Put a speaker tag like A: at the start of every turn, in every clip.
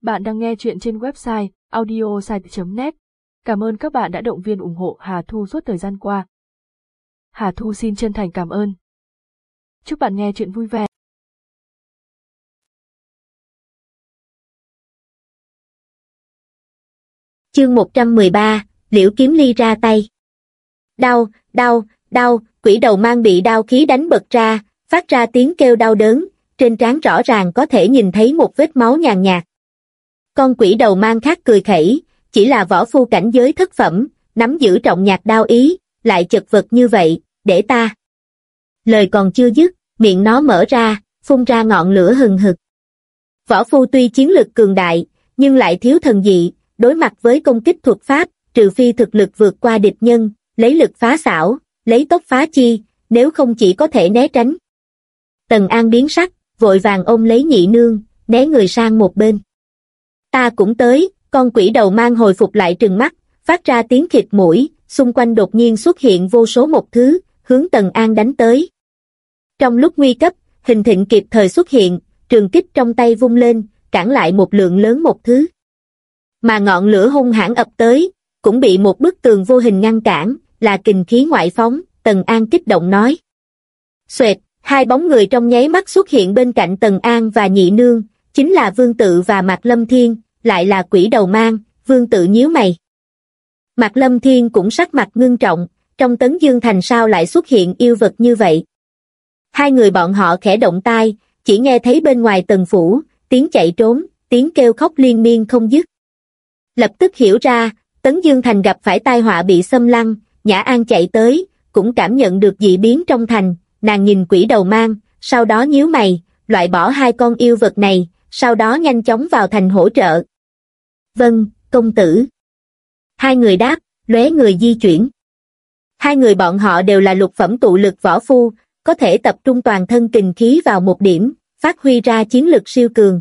A: Bạn đang nghe chuyện trên website audiosite.net. Cảm ơn các bạn đã động viên ủng hộ Hà Thu suốt thời gian qua. Hà Thu xin chân thành cảm ơn. Chúc bạn nghe chuyện vui vẻ.
B: Chương 113, Liễu Kiếm Ly ra tay. Đau, đau, đau, quỷ đầu mang bị đao khí đánh bật ra, phát ra tiếng kêu đau đớn, trên trán rõ ràng có thể nhìn thấy một vết máu nhàn nhạt. Con quỷ đầu mang khác cười khẩy, chỉ là võ phu cảnh giới thất phẩm, nắm giữ trọng nhạc đao ý, lại chật vật như vậy, để ta. Lời còn chưa dứt, miệng nó mở ra, phun ra ngọn lửa hừng hực. Võ phu tuy chiến lực cường đại, nhưng lại thiếu thần dị, đối mặt với công kích thuật pháp, trừ phi thực lực vượt qua địch nhân, lấy lực phá xảo, lấy tốc phá chi, nếu không chỉ có thể né tránh. Tần An biến sắc, vội vàng ôm lấy nhị nương, né người sang một bên. Ta cũng tới, con quỷ đầu mang hồi phục lại trừng mắt, phát ra tiếng khịt mũi, xung quanh đột nhiên xuất hiện vô số một thứ, hướng Tần An đánh tới. Trong lúc nguy cấp, Hình Thịnh kịp thời xuất hiện, trường kích trong tay vung lên, cản lại một lượng lớn một thứ. Mà ngọn lửa hung hãn ập tới, cũng bị một bức tường vô hình ngăn cản, là kình khí ngoại phóng, Tần An kích động nói. Xoẹt, hai bóng người trong nháy mắt xuất hiện bên cạnh Tần An và nhị nương, chính là Vương Tự và Mạc Lâm Thiên, lại là quỷ đầu mang. Vương Tự nhíu mày. Mạc Lâm Thiên cũng sắc mặt ngưng trọng, trong Tấn Dương Thành sao lại xuất hiện yêu vật như vậy. Hai người bọn họ khẽ động tai, chỉ nghe thấy bên ngoài tần phủ, tiếng chạy trốn, tiếng kêu khóc liên miên không dứt. Lập tức hiểu ra, Tấn Dương Thành gặp phải tai họa bị xâm lăng, Nhã An chạy tới, cũng cảm nhận được dị biến trong thành, nàng nhìn quỷ đầu mang, sau đó nhíu mày, loại bỏ hai con yêu vật này, sau đó nhanh chóng vào thành hỗ trợ. Vâng, công tử. Hai người đáp, lóe người di chuyển. Hai người bọn họ đều là lục phẩm tụ lực võ phu, có thể tập trung toàn thân kình khí vào một điểm, phát huy ra chiến lực siêu cường.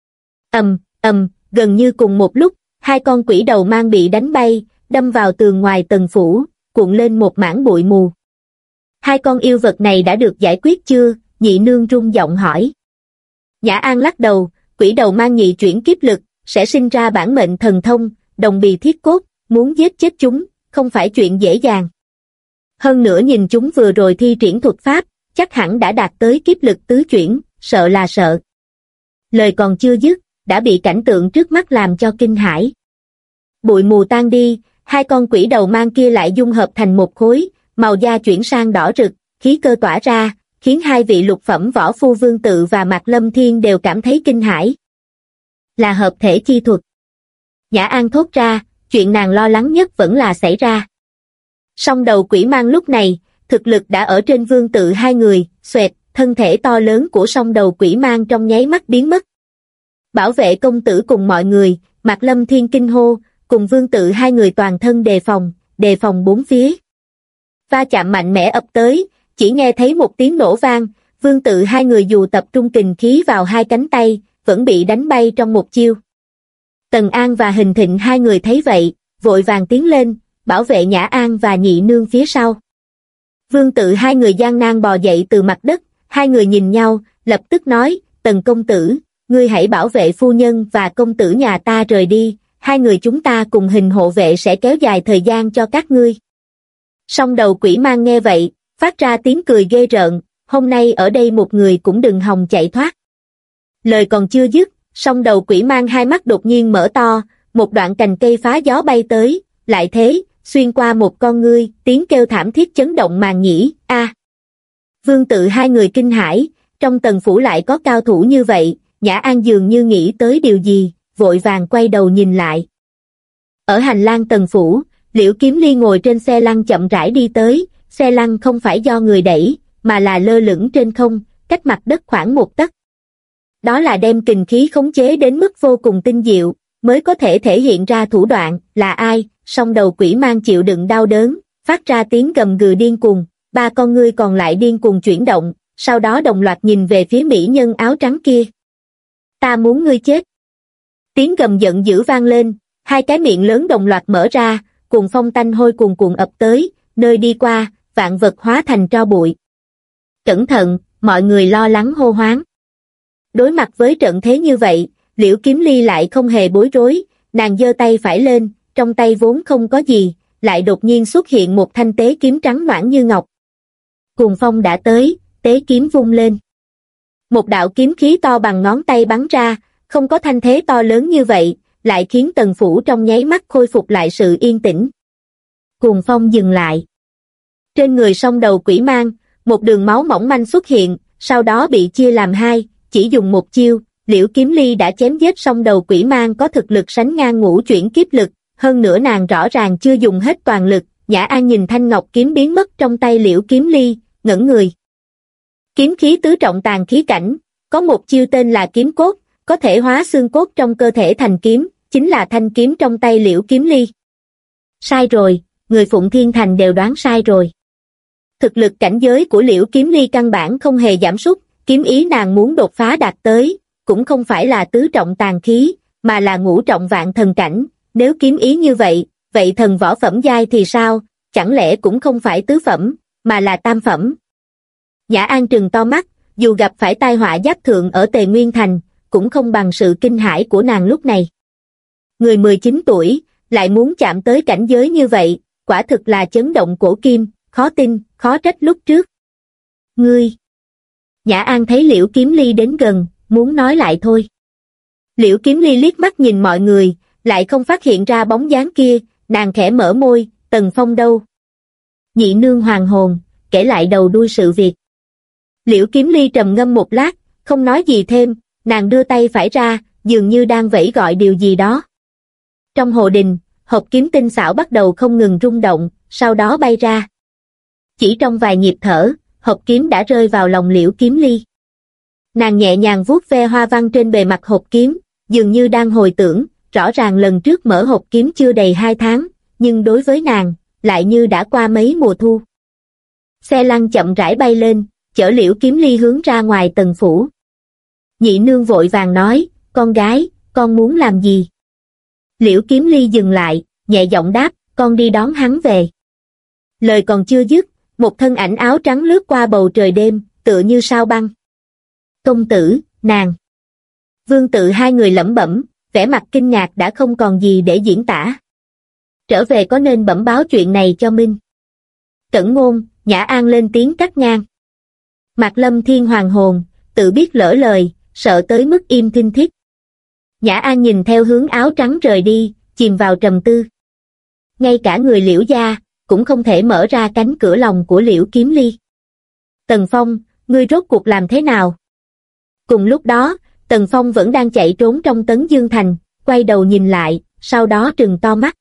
B: Gần như cùng một lúc, hai con quỷ đầu mang bị đánh bay, đâm vào tường ngoài tần phủ, cuộn lên một mảng bụi mù. Hai con yêu vật này đã được giải quyết chưa? Nhị nương rung giọng hỏi. Nhã An lắc đầu, quỷ đầu mang nhị chuyển kiếp lực, sẽ sinh ra bản mệnh thần thông, đồng bì thiết cốt, muốn giết chết chúng, không phải chuyện dễ dàng. Hơn nữa nhìn chúng vừa rồi thi triển thuật pháp, chắc hẳn đã đạt tới kiếp lực tứ chuyển, sợ là sợ. Lời còn chưa dứt, đã bị cảnh tượng trước mắt làm cho kinh hãi. Bụi mù tan đi, hai con quỷ đầu mang kia lại dung hợp thành một khối, màu da chuyển sang đỏ rực, khí cơ tỏa ra, khiến hai vị lục phẩm võ phu Vương Tự và Mạc Lâm Thiên đều cảm thấy kinh hãi. Là hợp thể chi thuật. Nhã An thốt ra, chuyện nàng lo lắng nhất vẫn là xảy ra. Song đầu quỷ mang lúc này, thực lực đã ở trên Vương Tự hai người, xoẹt, thân thể to lớn của song đầu quỷ mang trong nháy mắt biến mất. Bảo vệ công tử cùng mọi người, Mạc Lâm Thiên kinh hô, cùng Vương Tự hai người toàn thân đề phòng bốn phía. Va chạm mạnh mẽ ập tới, chỉ nghe thấy một tiếng nổ vang, Vương Tự hai người dù tập trung kình khí vào hai cánh tay, vẫn bị đánh bay trong một chiêu. Tần An và Hình Thịnh hai người thấy vậy, vội vàng tiến lên, bảo vệ Nhã An và nhị nương phía sau. Vương Tự hai người gian nan bò dậy từ mặt đất, hai người nhìn nhau, lập tức nói, Tần công tử, ngươi hãy bảo vệ phu nhân và công tử nhà ta rời đi, hai người chúng ta cùng Hình hộ vệ sẽ kéo dài thời gian cho các ngươi. Song đầu quỷ mang nghe vậy, phát ra tiếng cười ghê rợn, hôm nay ở đây một người cũng đừng hòng chạy thoát. Lời còn chưa dứt, song đầu quỷ mang hai mắt đột nhiên mở to, một đoạn cành cây phá gió bay tới, lại thế, xuyên qua một con ngươi, tiếng kêu thảm thiết chấn động màng nhĩ, a. Vương Tự hai người kinh hãi, trong tần phủ lại có cao thủ như vậy, Nhã An dường như nghĩ tới điều gì, vội vàng quay đầu nhìn lại. Ở hành lang tần phủ, Liễu Kiếm Ly ngồi trên xe lăn chậm rãi đi tới, xe lăn không phải do người đẩy, mà là lơ lửng trên không, cách mặt đất khoảng một tấc. Đó là đem kình khí khống chế đến mức vô cùng tinh diệu, mới có thể thể hiện ra thủ đoạn, là ai, song đầu quỷ mang chịu đựng đau đớn, phát ra tiếng gầm gừ điên cuồng, ba con ngươi còn lại điên cuồng chuyển động, sau đó đồng loạt nhìn về phía mỹ nhân áo trắng kia. Ta muốn ngươi chết. Tiếng gầm giận dữ vang lên, hai cái miệng lớn đồng loạt mở ra, cuồng phong tanh hôi cuồn cuộn ập tới, nơi đi qua, vạn vật hóa thành tro bụi. Cẩn thận, mọi người lo lắng hô hoáng. Đối mặt với trận thế như vậy, Liễu Kiếm Ly lại không hề bối rối, nàng giơ tay phải lên, trong tay vốn không có gì, lại đột nhiên xuất hiện một thanh tế kiếm trắng loãng như ngọc. Cuồng phong đã tới, tế kiếm vung lên. Một đạo kiếm khí to bằng ngón tay bắn ra, không có thanh thế to lớn như vậy, lại khiến Tần phủ trong nháy mắt khôi phục lại sự yên tĩnh. Cuồng phong dừng lại. Trên người song đầu quỷ mang, một đường máu mỏng manh xuất hiện, sau đó bị chia làm hai, chỉ dùng một chiêu, Liễu Kiếm Ly đã chém giết song đầu quỷ mang có thực lực sánh ngang ngũ chuyển kiếp lực, hơn nữa nàng rõ ràng chưa dùng hết toàn lực. Nhã An nhìn thanh ngọc kiếm biến mất trong tay Liễu Kiếm Ly, ngẩn người. Kiếm khí tứ trọng tàn khí cảnh, có một chiêu tên là kiếm cốt, có thể hóa xương cốt trong cơ thể thành kiếm, chính là thanh kiếm trong tay Liễu Kiếm Ly. Sai rồi, người Phụng Thiên Thành đều đoán sai rồi. Thực lực cảnh giới của Liễu Kiếm Ly căn bản không hề giảm sút, kiếm ý nàng muốn đột phá đạt tới, cũng không phải là tứ trọng tàn khí, mà là ngũ trọng vạn thần cảnh. Nếu kiếm ý như vậy, vậy thần võ phẩm giai thì sao, chẳng lẽ cũng không phải tứ phẩm, mà là tam phẩm. Nhã An trừng to mắt, dù gặp phải tai họa giáp thượng ở Tề Nguyên Thành, cũng không bằng sự kinh hãi của nàng lúc này. Người 19 tuổi, lại muốn chạm tới cảnh giới như vậy, quả thực là chấn động cổ kim, khó tin, khó trách lúc trước. Ngươi! Nhã An thấy Liễu Kiếm Ly đến gần, muốn nói lại thôi. Liễu Kiếm Ly liếc mắt nhìn mọi người, lại không phát hiện ra bóng dáng kia, nàng khẽ mở môi, Tần Phong đâu? Nhị nương hoàng hồn, kể lại đầu đuôi sự việc. Liễu Kiếm Ly trầm ngâm một lát, không nói gì thêm, nàng đưa tay phải ra, dường như đang vẫy gọi điều gì đó. Trong hồ đình, hộp kiếm tinh xảo bắt đầu không ngừng rung động, sau đó bay ra. Chỉ trong vài nhịp thở, hộp kiếm đã rơi vào lòng Liễu Kiếm Ly. Nàng nhẹ nhàng vuốt ve hoa văn trên bề mặt hộp kiếm, dường như đang hồi tưởng, rõ ràng lần trước mở hộp kiếm chưa đầy 2 tháng, nhưng đối với nàng, lại như đã qua mấy mùa thu. Xe lăn chậm rãi bay lên, chở Liễu Kiếm Ly hướng ra ngoài Tần phủ. Nhị nương vội vàng nói, con gái, con muốn làm gì? Liễu Kiếm Ly dừng lại, nhẹ giọng đáp, con đi đón hắn về. Lời còn chưa dứt, một thân ảnh áo trắng lướt qua bầu trời đêm, tựa như sao băng. Công tử, nàng. Vương Tự hai người lẩm bẩm, vẻ mặt kinh ngạc đã không còn gì để diễn tả. Trở về có nên bẩm báo chuyện này cho Minh. Cẩn Ngôn, Nhã An lên tiếng cắt ngang. Mạc Lâm Thiên hoàng hồn, tự biết lỡ lời, sợ tới mức im thinh thít. Nhã An nhìn theo hướng áo trắng rời đi, chìm vào trầm tư. Ngay cả người Liễu gia, cũng không thể mở ra cánh cửa lòng của Liễu Kiếm Ly. Tần Phong, ngươi rốt cuộc làm thế nào? Cùng lúc đó, Tần Phong vẫn đang chạy trốn trong Tấn Dương Thành, quay đầu nhìn lại, sau đó trừng to mắt.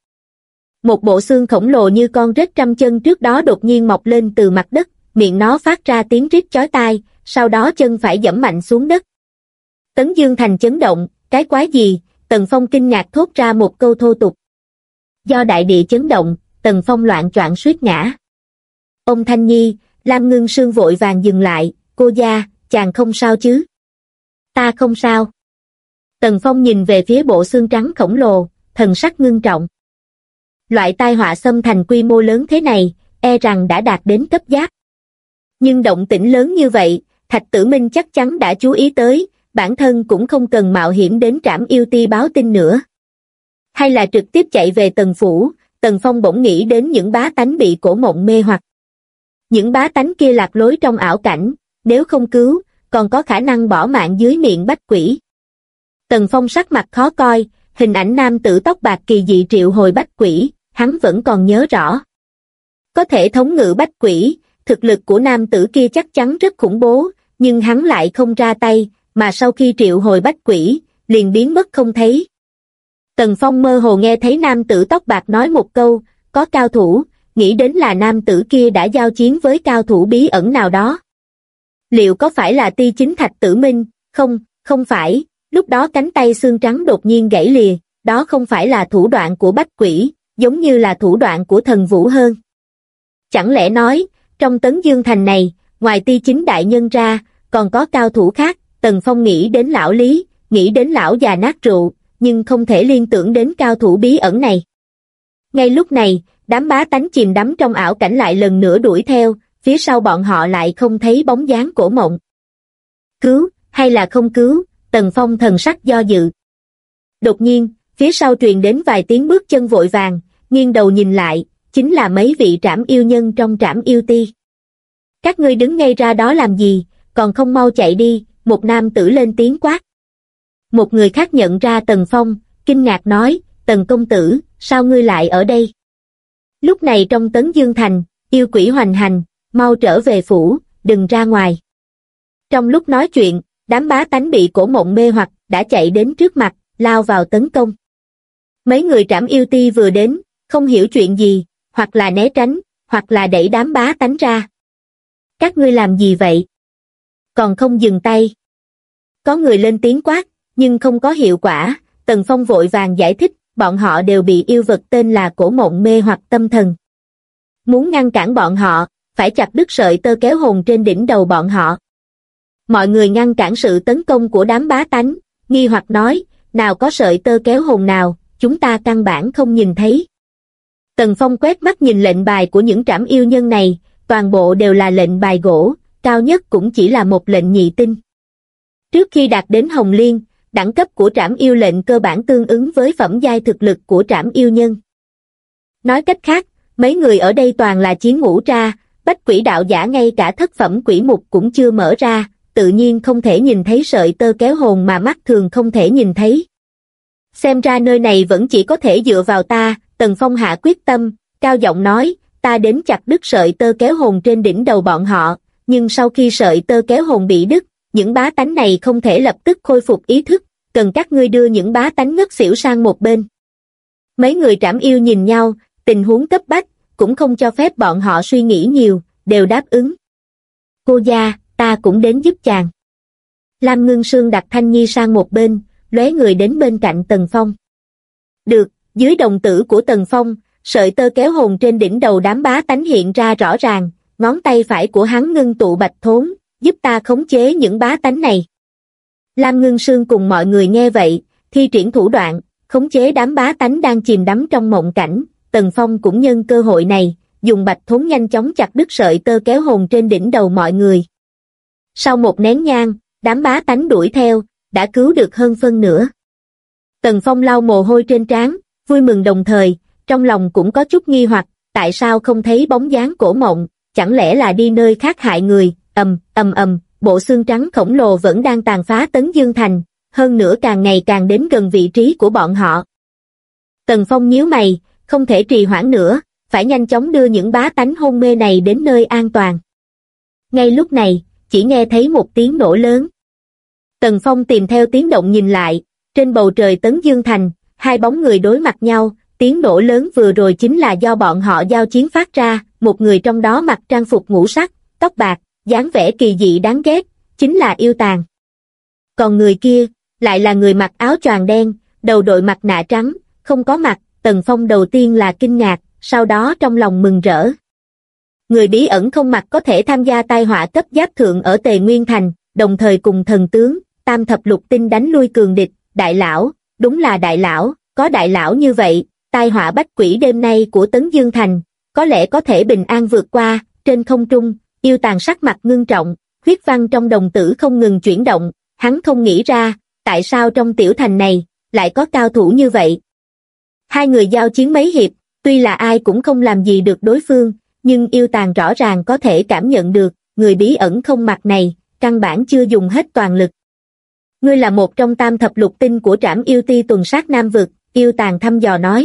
B: Một bộ xương khổng lồ như con rết trăm chân trước đó đột nhiên mọc lên từ mặt đất, miệng nó phát ra tiếng rít chói tai, sau đó chân phải giẫm mạnh xuống đất. Tấn Dương Thành chấn động, cái quái gì? Tần Phong kinh ngạc thốt ra một câu thô tục. Do đại địa chấn động, Tần Phong loạng choạng suýt ngã. Ông Thanh Nhi, Lam Ngưng Sương vội vàng dừng lại, cô gia, chàng không sao chứ? Ta không sao. Tần Phong nhìn về phía bộ xương trắng khổng lồ, thần sắc ngưng trọng. Loại tai họa xâm thành quy mô lớn thế này, e rằng đã đạt đến cấp giáp. Nhưng động tĩnh lớn như vậy, Thạch Tử Minh chắc chắn đã chú ý tới, bản thân cũng không cần mạo hiểm đến Trảm Yêu Ti báo tin nữa. Hay là trực tiếp chạy về Tần phủ, Tần Phong bỗng nghĩ đến những bá tánh bị cổ mộng mê hoặc. Những bá tánh kia lạc lối trong ảo cảnh, nếu không cứu, còn có khả năng bỏ mạng dưới miệng bách quỷ. Tần Phong sắc mặt khó coi, hình ảnh nam tử tóc bạc kỳ dị triệu hồi bách quỷ, hắn vẫn còn nhớ rõ. Có thể thống ngự bách quỷ, thực lực của nam tử kia chắc chắn rất khủng bố, nhưng hắn lại không ra tay, mà sau khi triệu hồi bách quỷ, liền biến mất không thấy. Tần Phong mơ hồ nghe thấy nam tử tóc bạc nói một câu, có cao thủ, nghĩ đến là nam tử kia đã giao chiến với cao thủ bí ẩn nào đó. Liệu có phải là Ti Chính Thạch Tử Minh? Không, không phải, lúc đó cánh tay xương trắng đột nhiên gãy lìa, đó không phải là thủ đoạn của bách quỷ, giống như là thủ đoạn của thần vũ hơn. Chẳng lẽ nói, trong Tấn Dương Thành này, ngoài Ti Chính đại nhân ra, còn có cao thủ khác? Tần Phong nghĩ đến lão Lý, nghĩ đến lão già nát rượu, nhưng không thể liên tưởng đến cao thủ bí ẩn này. Ngay lúc này, đám bá tánh chìm đắm trong ảo cảnh lại lần nữa đuổi theo, phía sau bọn họ lại không thấy bóng dáng cổ mộng. Cứu, hay là không cứu? Tần Phong thần sắc do dự. Đột nhiên, phía sau truyền đến vài tiếng bước chân vội vàng, nghiêng đầu nhìn lại, chính là mấy vị trảm yêu nhân trong trảm yêu ti. Các ngươi đứng ngay ra đó làm gì, còn không mau chạy đi, một nam tử lên tiếng quát. Một người khác nhận ra Tần Phong, kinh ngạc nói, Tần công tử, sao ngươi lại ở đây? Lúc này trong Tấn Dương Thành, yêu quỷ hoành hành, mau trở về phủ, đừng ra ngoài. Trong lúc nói chuyện, đám bá tánh bị cổ mộng mê hoặc, đã chạy đến trước mặt, lao vào tấn công. Mấy người trảm yêu ti vừa đến, không hiểu chuyện gì, hoặc là né tránh, hoặc là đẩy đám bá tánh ra. Các ngươi làm gì vậy? Còn không dừng tay. Có người lên tiếng quát, nhưng không có hiệu quả. Tần Phong vội vàng giải thích, bọn họ đều bị yêu vật tên là cổ mộng mê hoặc tâm thần. Muốn ngăn cản bọn họ, phải chặt đứt sợi tơ kéo hồn trên đỉnh đầu bọn họ. Mọi người ngăn cản sự tấn công của đám bá tánh, nghi hoặc nói, nào có sợi tơ kéo hồn nào, chúng ta căn bản không nhìn thấy. Tần Phong quét mắt nhìn lệnh bài của những trảm yêu nhân này, toàn bộ đều là lệnh bài gỗ, cao nhất cũng chỉ là một lệnh nhị tinh. Trước khi đạt đến Hồng Liên, đẳng cấp của trảm yêu lệnh cơ bản tương ứng với phẩm giai thực lực của trảm yêu nhân. Nói cách khác, mấy người ở đây toàn là chiến ngũ tra, bách quỷ đạo giả ngay cả thất phẩm quỷ mục cũng chưa mở ra, tự nhiên không thể nhìn thấy sợi tơ kéo hồn mà mắt thường không thể nhìn thấy. Xem ra nơi này vẫn chỉ có thể dựa vào ta, Tần Phong hạ quyết tâm, cao giọng nói, ta đến chặt đứt sợi tơ kéo hồn trên đỉnh đầu bọn họ, nhưng sau khi sợi tơ kéo hồn bị đứt, những bá tánh này không thể lập tức khôi phục ý thức, cần các ngươi đưa những bá tánh ngất xỉu sang một bên. Mấy người trảm yêu nhìn nhau, tình huống cấp bách, cũng không cho phép bọn họ suy nghĩ nhiều, đều đáp ứng. Cô gia, ta cũng đến giúp chàng. Lam Ngưng Sương đặt Thanh Nhi sang một bên, lóe người đến bên cạnh Tần Phong. Được, dưới đồng tử của Tần Phong, sợi tơ kéo hồn trên đỉnh đầu đám bá tánh hiện ra rõ ràng, ngón tay phải của hắn ngưng tụ bạch thốn, giúp ta khống chế những bá tánh này. Lam Ngưng Sương cùng mọi người nghe vậy, thi triển thủ đoạn, khống chế đám bá tánh đang chìm đắm trong mộng cảnh. Tần Phong cũng nhân cơ hội này, dùng bạch thốn nhanh chóng chặt đứt sợi tơ kéo hồn trên đỉnh đầu mọi người. Sau một nén nhang, đám bá tánh đuổi theo, đã cứu được hơn phân nửa. Tần Phong lau mồ hôi trên trán, vui mừng đồng thời, trong lòng cũng có chút nghi hoặc, tại sao không thấy bóng dáng cổ mộng, chẳng lẽ là đi nơi khác hại người. Bộ xương trắng khổng lồ vẫn đang tàn phá Tấn Dương Thành, hơn nữa càng ngày càng đến gần vị trí của bọn họ. Tần Phong nhíu mày, không thể trì hoãn nữa, phải nhanh chóng đưa những bá tánh hôn mê này đến nơi an toàn. Ngay lúc này, chỉ nghe thấy một tiếng nổ lớn. Tần Phong tìm theo tiếng động nhìn lại, trên bầu trời Tấn Dương Thành, hai bóng người đối mặt nhau, tiếng nổ lớn vừa rồi chính là do bọn họ giao chiến phát ra, một người trong đó mặc trang phục ngũ sắc, tóc bạc, dáng vẻ kỳ dị đáng ghét, chính là Yêu Tàn. Còn người kia, lại là người mặc áo choàng đen, đầu đội mặt nạ trắng, không có mặt. Tần Phong đầu tiên là kinh ngạc, sau đó trong lòng mừng rỡ. Người bí ẩn không mặt có thể tham gia tai họa cấp giáp thượng ở Tề Nguyên Thành, đồng thời cùng thần tướng, tam thập lục tinh đánh lui cường địch, đại lão, đúng là đại lão, có đại lão như vậy, tai họa bách quỷ đêm nay của Tấn Dương Thành, có lẽ có thể bình an vượt qua. Trên không trung, Yêu Tàn sắc mặt ngưng trọng, huyết văn trong đồng tử không ngừng chuyển động, hắn không nghĩ ra, tại sao trong tiểu thành này, lại có cao thủ như vậy. Hai người giao chiến mấy hiệp, tuy là ai cũng không làm gì được đối phương, nhưng Yêu Tàn rõ ràng có thể cảm nhận được, người bí ẩn không mặt này, căn bản chưa dùng hết toàn lực. Ngươi là một trong tam thập lục tinh của trảm yêu ti tuần sát Nam Vực, Yêu Tàn thăm dò nói.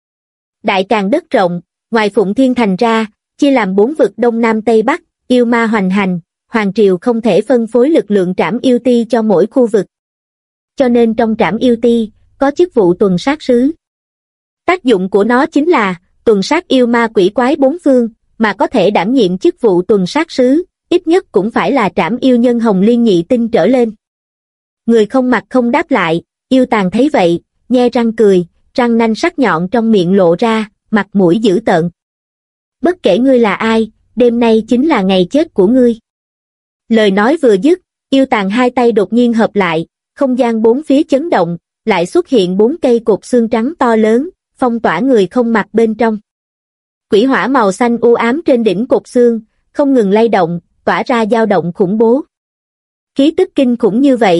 B: Đại Càn đất rộng, ngoài Phụng Thiên Thành ra, chia làm 4 vực Đông Nam Tây Bắc, yêu ma hoành hành, Hoàng Triều không thể phân phối lực lượng trảm yêu ti cho mỗi khu vực. Cho nên trong trảm yêu ti, có chức vụ tuần sát sứ. Tác dụng của nó chính là tuần sát yêu ma quỷ quái bốn phương, mà có thể đảm nhiệm chức vụ tuần sát sứ, ít nhất cũng phải là trảm yêu nhân Hồng Liên nhị tinh trở lên. Người không mặt không đáp lại, Yêu Tàn thấy vậy, nhe răng cười, răng nanh sắc nhọn trong miệng lộ ra, mặt mũi dữ tợn. Bất kể ngươi là ai, đêm nay chính là ngày chết của ngươi. Lời nói vừa dứt, Yêu Tàn hai tay đột nhiên hợp lại, không gian bốn phía chấn động, lại xuất hiện 4 cây cột xương trắng to lớn, phong tỏa người không mặt bên trong. Quỷ hỏa màu xanh u ám trên đỉnh cột xương, không ngừng lay động, tỏa ra dao động khủng bố. Khí tức kinh khủng như vậy,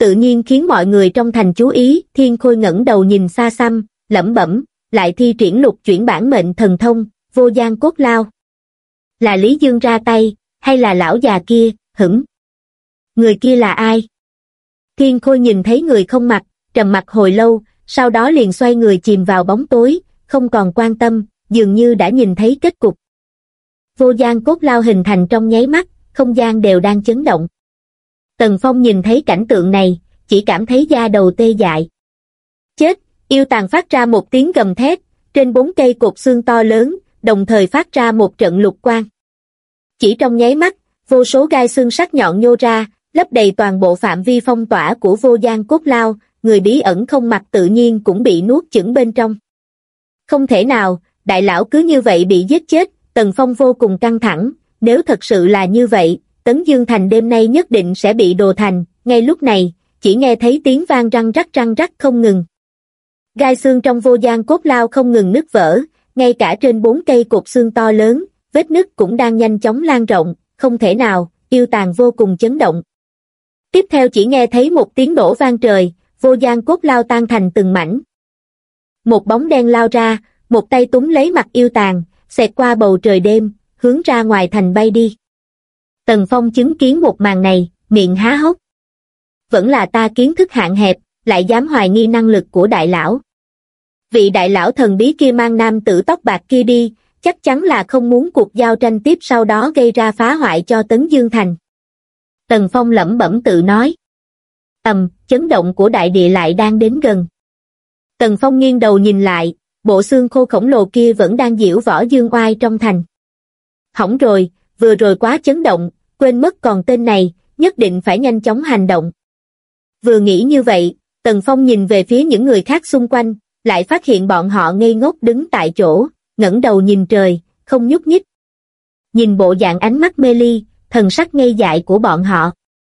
B: tự nhiên khiến mọi người trong thành chú ý. Thiên Khôi ngẩng đầu nhìn xa xăm, lẩm bẩm, lại thi triển lục chuyển bản mệnh thần thông, vô gian cốt lao. Là Lý Dương ra tay, hay là lão già kia, hửng? Người kia là ai? Thiên Khôi nhìn thấy người không mặt, trầm mặc hồi lâu, sau đó liền xoay người chìm vào bóng tối, không còn quan tâm, dường như đã nhìn thấy kết cục. Vô gian cốt lao hình thành trong nháy mắt, không gian đều đang chấn động. Tần Phong nhìn thấy cảnh tượng này, chỉ cảm thấy da đầu tê dại. Chết! Yêu tàn phát ra một tiếng gầm thét, trên 4 cây cột xương to lớn, đồng thời phát ra một trận lục quang. Chỉ trong nháy mắt, vô số gai xương sắc nhọn nhô ra, lấp đầy toàn bộ phạm vi phong tỏa của vô gian cốt lao, người bí ẩn không mặt tự nhiên cũng bị nuốt chửng bên trong. Không thể nào, đại lão cứ như vậy bị giết chết. Tần Phong vô cùng căng thẳng, nếu thật sự là như vậy, Tấn Dương Thành đêm nay nhất định sẽ bị đồ thành. Ngay lúc này, chỉ nghe thấy tiếng vang răng rắc không ngừng. Gai xương trong vô gian cốt lao không ngừng nứt vỡ, ngay cả trên 4 cây cột xương to lớn, vết nứt cũng đang nhanh chóng lan rộng. Không thể nào, yêu tàn vô cùng chấn động. Tiếp theo chỉ nghe thấy một tiếng nổ vang trời, vô gian cốt lao tan thành từng mảnh. Một bóng đen lao ra, một tay túm lấy mặt yêu tàn, xẹt qua bầu trời đêm, hướng ra ngoài thành bay đi. Tần Phong chứng kiến một màn này, miệng há hốc. Vẫn là ta kiến thức hạn hẹp, lại dám hoài nghi năng lực của đại lão. Vị đại lão thần bí kia mang nam tử tóc bạc kia đi, chắc chắn là không muốn cuộc giao tranh tiếp sau đó gây ra phá hoại cho Tấn Dương Thành. Tần Phong lẩm bẩm tự nói. Chấn động của đại địa lại đang đến gần. Tần Phong nghiêng đầu nhìn lại, bộ xương khô khổng lồ kia vẫn đang diễu võ dương oai trong thành. Hỏng rồi, vừa rồi quá chấn động, quên mất còn tên này, nhất định phải nhanh chóng hành động. Vừa nghĩ như vậy, Tần Phong nhìn về phía những người khác xung quanh, lại phát hiện bọn họ ngây ngốc đứng tại chỗ, ngẩng đầu nhìn trời, không nhúc nhích. Nhìn bộ dạng ánh mắt mê ly, thần sắc ngây dại của bọn họ.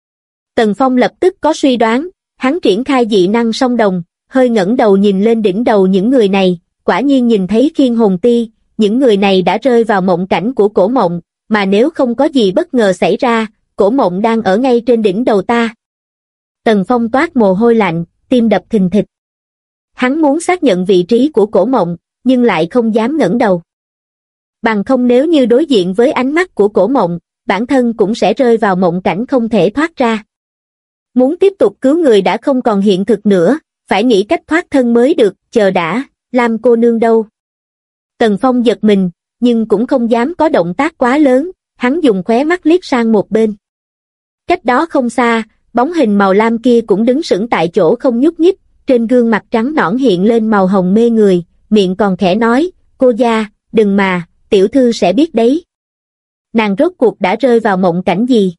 B: Tần Phong lập tức có suy đoán, hắn triển khai dị năng song đồng, hơi ngẩng đầu nhìn lên đỉnh đầu những người này, quả nhiên nhìn thấy Khiên Hồn Ti. Những người này đã rơi vào mộng cảnh của cổ mộng, mà nếu không có gì bất ngờ xảy ra, cổ mộng đang ở ngay trên đỉnh đầu ta. Tần Phong toát mồ hôi lạnh, tim đập thình thịch. Hắn muốn xác nhận vị trí của cổ mộng, nhưng lại không dám ngẩng đầu. Bằng không nếu như đối diện với ánh mắt của cổ mộng, bản thân cũng sẽ rơi vào mộng cảnh không thể thoát ra. Muốn tiếp tục cứu người đã không còn hiện thực nữa, phải nghĩ cách thoát thân mới được. Chờ đã, Lam cô nương đâu? Tần Phong giật mình, nhưng cũng không dám có động tác quá lớn, hắn dùng khóe mắt liếc sang một bên. Cách đó không xa, bóng hình màu lam kia cũng đứng sững tại chỗ không nhúc nhích, trên gương mặt trắng nõn hiện lên màu hồng mê người, miệng còn khẽ nói, cô gia, đừng mà, tiểu thư sẽ biết đấy. Nàng rốt cuộc đã rơi vào mộng cảnh gì?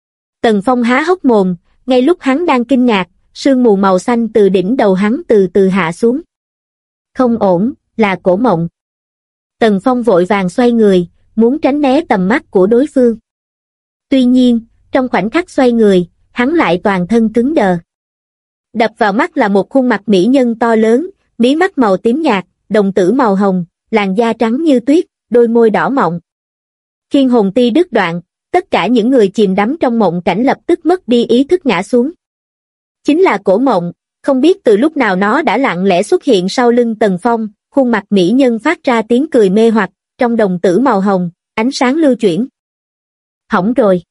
B: Tần Phong há hốc mồm, ngay lúc hắn đang kinh ngạc, sương mù màu xanh từ đỉnh đầu hắn từ từ hạ xuống. Không ổn, là cổ mộng. Tần Phong vội vàng xoay người, muốn tránh né tầm mắt của đối phương. Tuy nhiên, trong khoảnh khắc xoay người, hắn lại toàn thân cứng đờ. Đập vào mắt là một khuôn mặt mỹ nhân to lớn, mí mắt màu tím nhạt, đồng tử màu hồng, làn da trắng như tuyết, đôi môi đỏ mọng. Khiên Hồn Ti đứt đoạn, tất cả những người chìm đắm trong mộng cảnh lập tức mất đi ý thức ngã xuống. Chính là cổ mộng, không biết từ lúc nào nó đã lặng lẽ xuất hiện sau lưng Tần Phong, khuôn mặt mỹ nhân phát ra tiếng cười mê hoặc, trong đồng tử màu hồng, ánh sáng lưu chuyển. Hỏng rồi.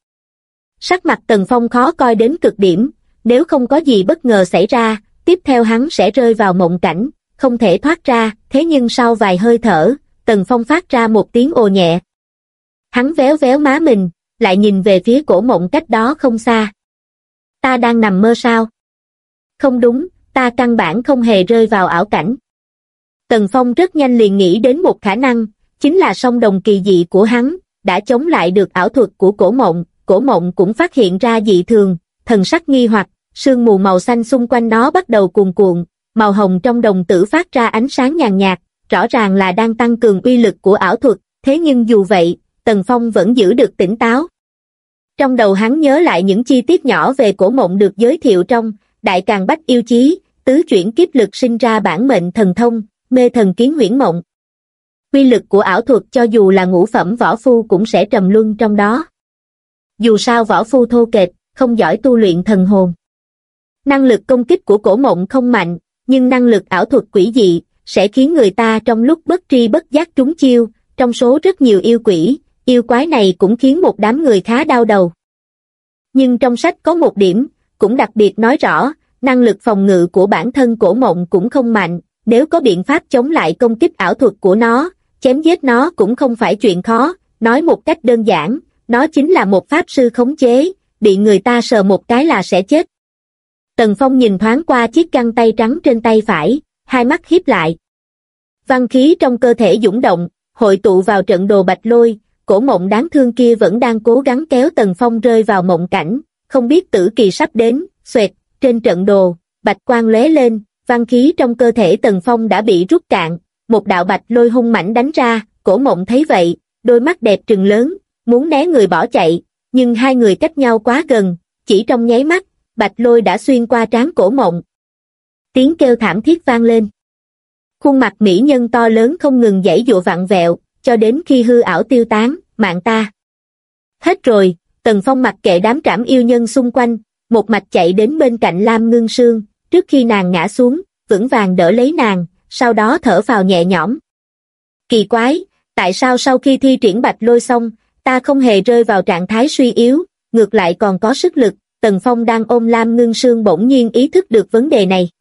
B: Sắc mặt Tần Phong khó coi đến cực điểm, nếu không có gì bất ngờ xảy ra, tiếp theo hắn sẽ rơi vào mộng cảnh, không thể thoát ra. Thế nhưng sau vài hơi thở, Tần Phong phát ra một tiếng ồ nhẹ. Hắn véo véo má mình, lại nhìn về phía cổ mộng cách đó không xa. Ta đang nằm mơ sao? Không đúng, ta căn bản không hề rơi vào ảo cảnh. Tần Phong rất nhanh liền nghĩ đến một khả năng, chính là song đồng kỳ dị của hắn, đã chống lại được ảo thuật của cổ mộng cũng phát hiện ra dị thường, thần sắc nghi hoặc, sương mù màu xanh xung quanh nó bắt đầu cuồn cuộn, màu hồng trong đồng tử phát ra ánh sáng nhàn nhạt, rõ ràng là đang tăng cường uy lực của ảo thuật, thế nhưng dù vậy, Tần Phong vẫn giữ được tỉnh táo. Trong đầu hắn nhớ lại những chi tiết nhỏ về cổ mộng được giới thiệu trong Đại Càn Bách Yêu Chí, tứ chuyển kiếp lực sinh ra bản mệnh thần thông, mê thần kiến huyễn mộng. Quy lực của ảo thuật cho dù là ngũ phẩm võ phu cũng sẽ trầm luân trong đó. Dù sao võ phu thô kệch, không giỏi tu luyện thần hồn. Năng lực công kích của Cổ Mộng không mạnh, nhưng năng lực ảo thuật quỷ dị sẽ khiến người ta trong lúc bất tri bất giác trúng chiêu. Trong số rất nhiều yêu quỷ, yêu quái này cũng khiến một đám người khá đau đầu. Nhưng trong sách có một điểm cũng đặc biệt nói rõ, năng lực phòng ngự của bản thân Cổ Mộng cũng không mạnh, nếu có biện pháp chống lại công kích ảo thuật của nó, chém giết nó cũng không phải chuyện khó. Nói một cách đơn giản, nó chính là một pháp sư khống chế, bị người ta sờ một cái là sẽ chết. Tần Phong nhìn thoáng qua chiếc găng tay trắng trên tay phải, hai mắt híp lại. Văn khí trong cơ thể dũng động, hội tụ vào trận đồ Bạch Lôi. Cổ Mộng đáng thương kia vẫn đang cố gắng kéo Tần Phong rơi vào mộng cảnh, không biết tử kỳ sắp đến. Xoẹt, trên trận đồ, bạch quang lóe lên, văn khí trong cơ thể Tần Phong đã bị rút cạn, một đạo Bạch Lôi hung mãnh đánh ra. Cổ Mộng thấy vậy, đôi mắt đẹp trừng lớn, muốn né người bỏ chạy, nhưng hai người cách nhau quá gần, chỉ trong nháy mắt, Bạch Lôi đã xuyên qua trán Cổ Mộng. Tiếng kêu thảm thiết vang lên. Khuôn mặt mỹ nhân to lớn không ngừng giãy giụa vặn vẹo, cho đến khi hư ảo tiêu tán. Mạng ta hết rồi. Tần Phong mặc kệ đám trảm yêu nhân xung quanh, một mạch chạy đến bên cạnh Lam Ngưng Sương, trước khi nàng ngã xuống, vững vàng đỡ lấy nàng, sau đó thở phào nhẹ nhõm. Kỳ quái, tại sao sau khi thi triển Bạch Lôi xong, ta không hề rơi vào trạng thái suy yếu, ngược lại còn có sức lực? Tần Phong đang ôm Lam Ngưng Sương bỗng nhiên ý thức được vấn đề này.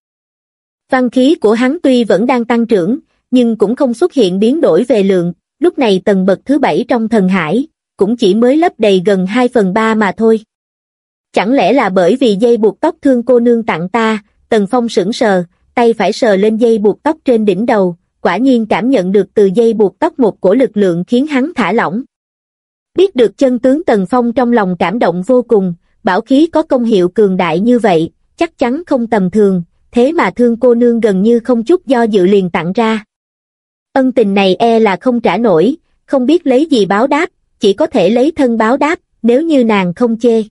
B: Văn khí của hắn tuy vẫn đang tăng trưởng, nhưng cũng không xuất hiện biến đổi về lượng, lúc này tầng bậc thứ 7 trong thần hải, cũng chỉ mới lấp đầy gần 2/3 mà thôi. Chẳng lẽ là bởi vì dây buộc tóc Thương cô nương tặng ta? Tần Phong sững sờ, tay phải sờ lên dây buộc tóc trên đỉnh đầu, quả nhiên cảm nhận được từ dây buộc tóc một cổ lực lượng khiến hắn thả lỏng. Biết được chân tướng, Tần Phong trong lòng cảm động vô cùng, bảo khí có công hiệu cường đại như vậy, chắc chắn không tầm thường, thế mà Thương cô nương gần như không chút do dự liền tặng ra. Ân tình này e là không trả nổi, không biết lấy gì báo đáp, chỉ có thể lấy thân báo đáp, nếu như nàng không chê.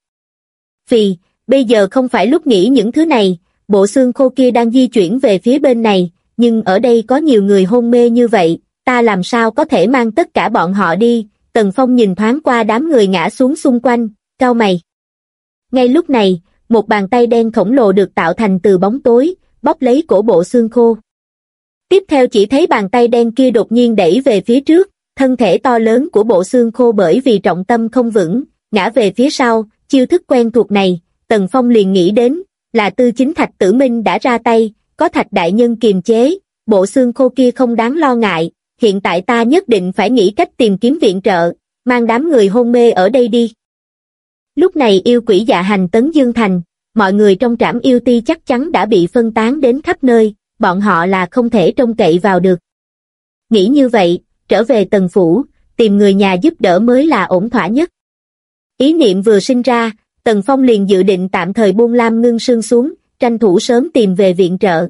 B: Vì, bây giờ không phải lúc nghĩ những thứ này, bộ xương khô kia đang di chuyển về phía bên này, nhưng ở đây có nhiều người hôn mê như vậy, ta làm sao có thể mang tất cả bọn họ đi? Tần Phong nhìn thoáng qua đám người ngã xuống xung quanh, cau mày. Ngay lúc này, một bàn tay đen khổng lồ được tạo thành từ bóng tối, bóp lấy cổ bộ xương khô. Tiếp theo chỉ thấy bàn tay đen kia đột nhiên đẩy về phía trước, thân thể to lớn của bộ xương khô bởi vì trọng tâm không vững, ngã về phía sau. Chiêu thức quen thuộc này, Tần Phong liền nghĩ đến, là Tư Chính Thạch Tử Minh đã ra tay, có Thạch đại nhân kiềm chế, bộ xương khô kia không đáng lo ngại, hiện tại ta nhất định phải nghĩ cách tìm kiếm viện trợ, mang đám người hôn mê ở đây đi. Lúc này yêu quỷ Dạ Hành tấn Dương Thành, mọi người trong trảm yêu ti chắc chắn đã bị phân tán đến khắp nơi, bọn họ là không thể trông cậy vào được. Nghĩ như vậy, trở về Tần Phủ, tìm người nhà giúp đỡ mới là ổn thỏa nhất. Ý niệm vừa sinh ra, Tần Phong liền dự định tạm thời buông Lam Ngưng Sương xuống, tranh thủ sớm tìm về viện trợ.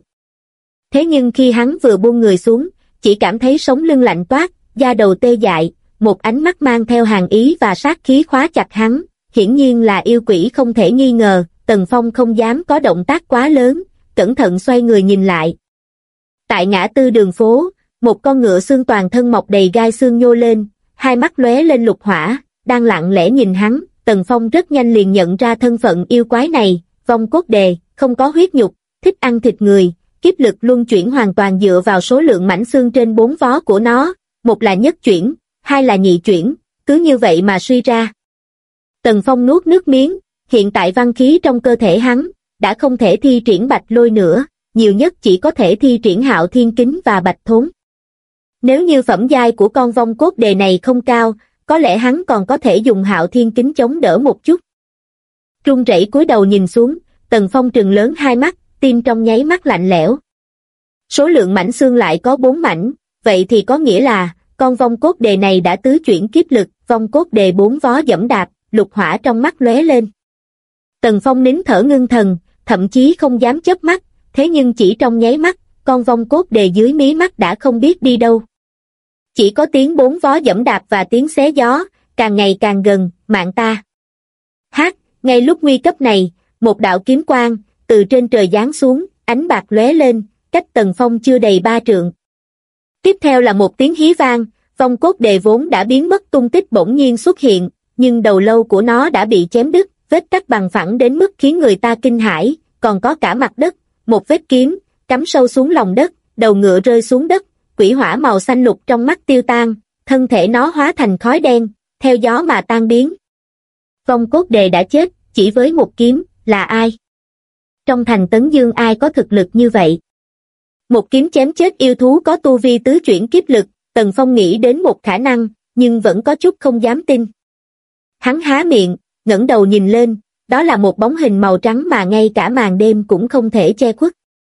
B: Thế nhưng khi hắn vừa buông người xuống, chỉ cảm thấy sống lưng lạnh toát, da đầu tê dại, một ánh mắt mang theo hàn ý và sát khí khóa chặt hắn, hiển nhiên là yêu quỷ không thể nghi ngờ. Tần Phong không dám có động tác quá lớn, cẩn thận xoay người nhìn lại. Tại ngã tư đường phố, một con ngựa xương toàn thân mọc đầy gai xương nhô lên, hai mắt lóe lên lục hỏa, đang lặng lẽ nhìn hắn. Tần Phong rất nhanh liền nhận ra thân phận yêu quái này, vong cốt đề, không có huyết nhục, thích ăn thịt người, kiếp lực luân chuyển hoàn toàn dựa vào số lượng mảnh xương trên 4 vó của nó, một là nhất chuyển, hai là nhị chuyển, cứ như vậy mà suy ra. Tần Phong nuốt nước miếng, hiện tại văn khí trong cơ thể hắn đã không thể thi triển Bạch Lôi nữa, nhiều nhất chỉ có thể thi triển Hạo Thiên Kính và Bạch Thốn. Nếu như phẩm giai của con vong cốt đề này không cao, có lẽ hắn còn có thể dùng Hạo Thiên Kính chống đỡ một chút. Run rẩy cúi đầu nhìn xuống, Tần Phong trừng lớn hai mắt, tim trong nháy mắt lạnh lẽo. Số lượng mảnh xương lại có 4 mảnh, vậy thì có nghĩa là con vong cốt đề này đã tứ chuyển kiếp lực. Vong cốt đề 4 vó dẫm đạp, lục hỏa trong mắt lóe lên. Tần Phong nín thở ngưng thần, thậm chí không dám chớp mắt, thế nhưng chỉ trong nháy mắt, con vong cốt đề dưới mí mắt đã không biết đi đâu. Chỉ có tiếng 4 vó dẫm đạp và tiếng xé gió, càng ngày càng gần. Mạng ta. Hát, ngay lúc nguy cấp này, một đạo kiếm quang từ trên trời giáng xuống, ánh bạc lóe lên, cách Tần Phong chưa đầy 3 trượng. Tiếp theo là một tiếng hí vang, vong cốt đề vốn đã biến mất tung tích bỗng nhiên xuất hiện, nhưng đầu lâu của nó đã bị chém đứt, vết cắt bằng phẳng đến mức khiến người ta kinh hãi, còn có cả mặt đất, một vết kiếm, cắm sâu xuống lòng đất, đầu ngựa rơi xuống đất, quỷ hỏa màu xanh lục trong mắt tiêu tan, thân thể nó hóa thành khói đen, theo gió mà tan biến. Vong Cốt Đề đã chết, chỉ với một kiếm, là ai? Trong thành Tấn Dương ai có thực lực như vậy? Một kiếm chém chết yêu thú có tu vi tứ chuyển kiếp lực, Tần Phong nghĩ đến một khả năng, nhưng vẫn có chút không dám tin. Hắn há miệng, ngẩng đầu nhìn lên, đó là một bóng hình màu trắng mà ngay cả màn đêm cũng không thể che khuất.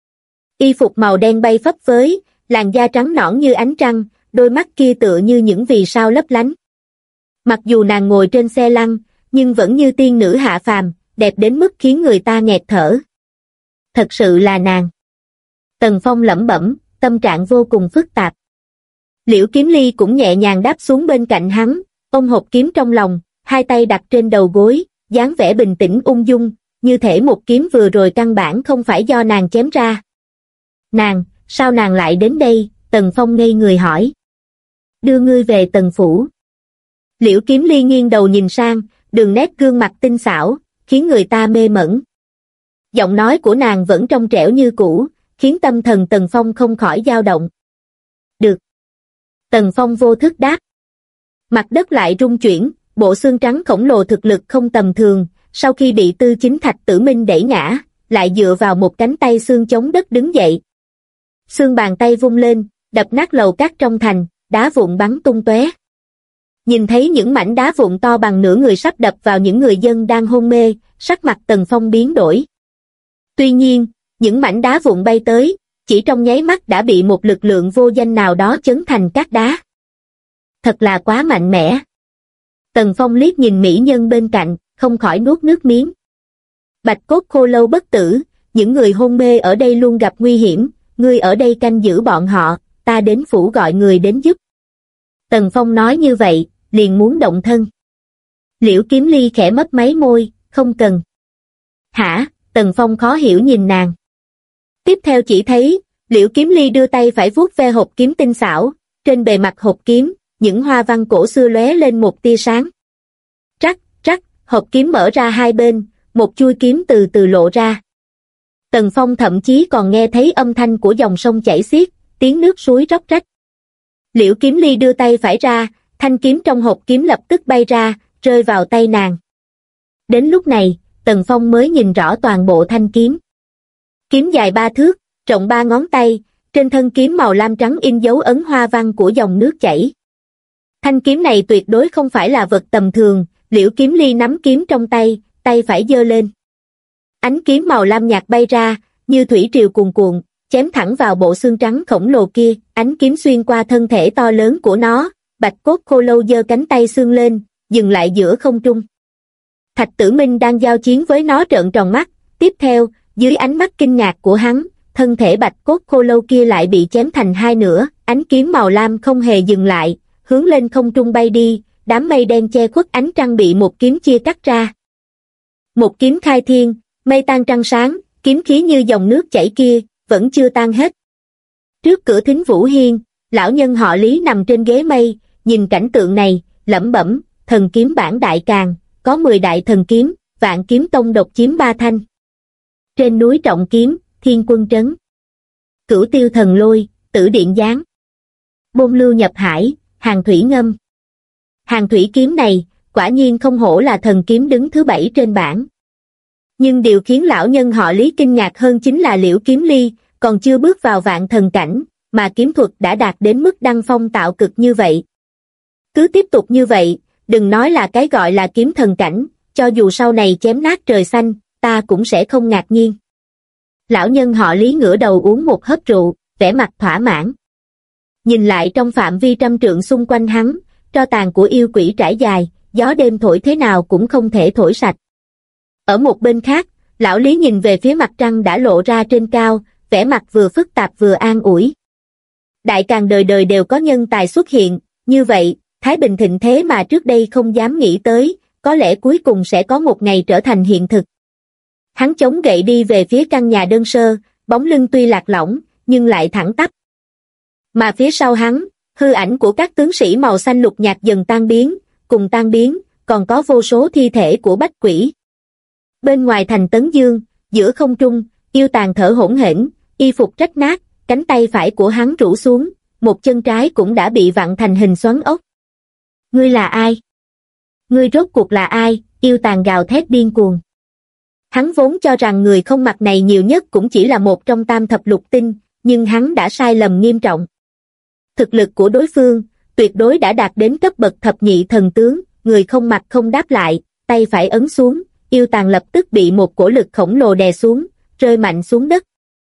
B: Y phục màu đen bay phấp phới, làn da trắng nõn như ánh trăng, đôi mắt kia tựa như những vì sao lấp lánh. Mặc dù nàng ngồi trên xe lăn, nhưng vẫn như tiên nữ hạ phàm, đẹp đến mức khiến người ta nghẹt thở. Thật sự là nàng. Tần Phong lẩm bẩm, tâm trạng vô cùng phức tạp. Liễu Kiếm Ly cũng nhẹ nhàng đáp xuống bên cạnh hắn, ôm hộp kiếm trong lòng, hai tay đặt trên đầu gối, dáng vẻ bình tĩnh ung dung, như thể một kiếm vừa rồi căn bản không phải do nàng chém ra. Nàng, sao nàng lại đến đây? Tần Phong ngây người hỏi. Đưa ngươi về Tần phủ. Liễu Kiếm Ly nghiêng đầu nhìn sang, đường nét gương mặt tinh xảo, khiến người ta mê mẩn. Giọng nói của nàng vẫn trong trẻo như cũ, khiến tâm thần Tần Phong không khỏi dao động. Được. Tần Phong vô thức đáp. Mặt đất lại rung chuyển, bộ xương trắng khổng lồ thực lực không tầm thường, sau khi bị Tư Chính Thạch Tử Minh đẩy ngã, lại dựa vào một cánh tay xương chống đất đứng dậy. Xương bàn tay vung lên, đập nát lầu cát trong thành, đá vụn bắn tung tóe. Nhìn thấy những mảnh đá vụn to bằng nửa người sắp đập vào những người dân đang hôn mê, sắc mặt Tần Phong biến đổi. Tuy nhiên, những mảnh đá vụn bay tới, chỉ trong nháy mắt đã bị một lực lượng vô danh nào đó chấn thành cát đá. Thật là quá mạnh mẽ. Tần Phong liếc nhìn mỹ nhân bên cạnh, không khỏi nuốt nước miếng. Bạch Cốt Khô Lâu bất tử, những người hôn mê ở đây luôn gặp nguy hiểm, ngươi ở đây canh giữ bọn họ, ta đến phủ gọi người đến giúp. Tần Phong nói như vậy, liền muốn động thân. Liễu Kiếm Ly khẽ mấp máy môi, không cần. Hả? Tần Phong khó hiểu nhìn nàng. Tiếp theo chỉ thấy, Liễu Kiếm Ly đưa tay phải vuốt ve hộp kiếm tinh xảo, trên bề mặt hộp kiếm, những hoa văn cổ xưa lóe lên một tia sáng. Trắc, trắc, hộp kiếm mở ra hai bên, một chuôi kiếm từ từ lộ ra. Tần Phong thậm chí còn nghe thấy âm thanh của dòng sông chảy xiết, tiếng nước suối róc rách. Liễu Kiếm Ly đưa tay phải ra, thanh kiếm trong hộp kiếm lập tức bay ra, rơi vào tay nàng. Đến lúc này, Tần Phong mới nhìn rõ toàn bộ thanh kiếm. Kiếm dài 3 thước, rộng 3 ngón tay, trên thân kiếm màu lam trắng in dấu ấn hoa văn của dòng nước chảy. Thanh kiếm này tuyệt đối không phải là vật tầm thường, Liễu Kiếm Ly nắm kiếm trong tay, tay phải giơ lên. Ánh kiếm màu lam nhạt bay ra, như thủy triều cuồn cuộn, chém thẳng vào bộ xương trắng khổng lồ kia, ánh kiếm xuyên qua thân thể to lớn của nó, Bạch Cốt Khô Lâu giơ cánh tay xương lên, dừng lại giữa không trung. Thạch Tử Minh đang giao chiến với nó trợn tròn mắt, tiếp theo, dưới ánh mắt kinh ngạc của hắn, thân thể Bạch Cốt Khô Lâu kia lại bị chém thành hai nửa, ánh kiếm màu lam không hề dừng lại, hướng lên không trung bay đi, đám mây đen che khuất ánh trăng bị một kiếm chia cắt ra. Một kiếm khai thiên, mây tan trăng sáng, kiếm khí như dòng nước chảy kia, vẫn chưa tan hết. Trước cửa Thính Vũ Hiên, lão nhân họ Lý nằm trên ghế mây, nhìn cảnh tượng này, lẩm bẩm, thần kiếm bản đại càn, có 10 đại thần kiếm, Vạn Kiếm Tông độc chiếm 3 thanh. Trên núi Trọng Kiếm, Thiên Quân Trấn. Cửu Tiêu Thần Lôi, Tử Điện Giáng. Bôn Lưu Nhập Hải, Hàng Thủy Ngâm. Hàng thủy kiếm này, quả nhiên không hổ là thần kiếm đứng thứ 7 trên bảng. Nhưng điều khiến lão nhân họ Lý kinh ngạc hơn chính là Liễu Kiếm Ly, còn chưa bước vào vạn thần cảnh, mà kiếm thuật đã đạt đến mức đăng phong tạo cực như vậy. Cứ tiếp tục như vậy, đừng nói là cái gọi là kiếm thần cảnh, cho dù sau này chém nát trời xanh, ta cũng sẽ không ngạc nhiên. Lão nhân họ Lý ngửa đầu uống một hớp rượu, vẻ mặt thỏa mãn. Nhìn lại trong phạm vi trăm trượng xung quanh hắn, tro tàn của yêu quỷ trải dài, gió đêm thổi thế nào cũng không thể thổi sạch. Ở một bên khác, lão Lý nhìn về phía mặt trăng đã lộ ra trên cao, vẻ mặt vừa phức tạp vừa an ủi. Đại Càn đời đời đều có nhân tài xuất hiện, như vậy, Thái Bình thịnh thế mà trước đây không dám nghĩ tới, có lẽ cuối cùng sẽ có một ngày trở thành hiện thực. Hắn chống gậy đi về phía căn nhà đơn sơ, bóng lưng tuy lạc lõng, nhưng lại thẳng tắp. Mà phía sau hắn, hư ảnh của các tướng sĩ màu xanh lục nhạt dần tan biến, cùng tan biến, còn có vô số thi thể của bách quỷ. Bên ngoài thành Tấn Dương, giữa không trung, Yêu Tàn thở hổn hển, y phục rách nát, cánh tay phải của hắn rũ xuống, một chân trái cũng đã bị vặn thành hình xoắn ốc. Ngươi là ai? Ngươi rốt cuộc là ai? Yêu Tàn gào thét điên cuồng. Hắn vốn cho rằng người không mặt này nhiều nhất cũng chỉ là một trong tam thập lục tinh, nhưng hắn đã sai lầm nghiêm trọng. Thực lực của đối phương, tuyệt đối đã đạt đến cấp bậc thập nhị thần tướng, người không mặt không đáp lại, tay phải ấn xuống, Yêu Tàn lập tức bị một cổ lực khổng lồ đè xuống, rơi mạnh xuống đất.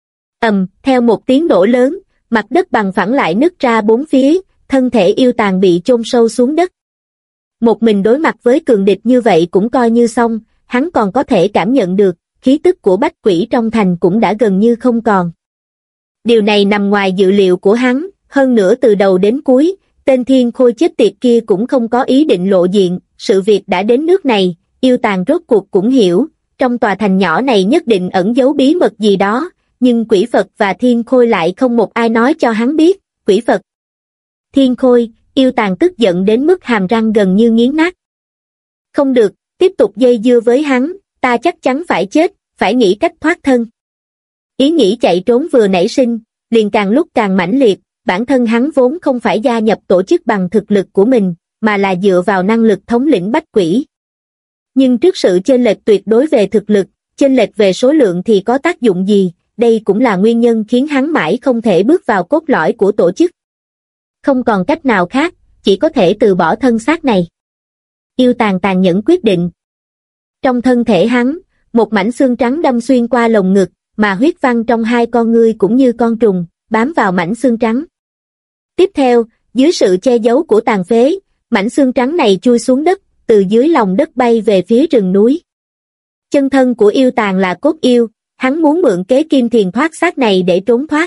B: Theo một tiếng nổ lớn, mặt đất bằng phẳng lại nứt ra bốn phía, thân thể Yêu Tàn bị chôn sâu xuống đất. Một mình đối mặt với cường địch như vậy cũng coi như xong, hắn còn có thể cảm nhận được, khí tức của bách quỷ trong thành cũng đã gần như không còn. Điều này nằm ngoài dự liệu của hắn, hơn nữa từ đầu đến cuối, tên Thiên Khôi chết tiệt kia cũng không có ý định lộ diện, sự việc đã đến nước này, Yêu Tàn rốt cuộc cũng hiểu, trong tòa thành nhỏ này nhất định ẩn giấu bí mật gì đó, nhưng Quỷ Phật và Thiên Khôi lại không một ai nói cho hắn biết. Quỷ Phật, Thiên Khôi, Yêu Tàn tức giận đến mức hàm răng gần như nghiến nát. Không được, tiếp tục dây dưa với hắn, ta chắc chắn phải chết, phải nghĩ cách thoát thân. Ý nghĩ chạy trốn vừa nảy sinh, liền càng lúc càng mãnh liệt, bản thân hắn vốn không phải gia nhập tổ chức bằng thực lực của mình, mà là dựa vào năng lực thống lĩnh bách quỷ. Nhưng trước sự chênh lệch tuyệt đối về thực lực, chênh lệch về số lượng thì có tác dụng gì, đây cũng là nguyên nhân khiến hắn mãi không thể bước vào cốt lõi của tổ chức. Không còn cách nào khác, chỉ có thể từ bỏ thân xác này. Yêu Tàn tàn nhẫn quyết định. Trong thân thể hắn, một mảnh xương trắng đâm xuyên qua lồng ngực, mà huyết văn trong hai con ngươi cũng như con trùng, bám vào mảnh xương trắng. Tiếp theo, dưới sự che giấu của tàn phế, mảnh xương trắng này chui xuống đất, từ dưới lòng đất bay về phía rừng núi. Chân thân của Yêu Tàn là cốt yêu, hắn muốn mượn kế Kim Thiền thoát xác này để trốn thoát.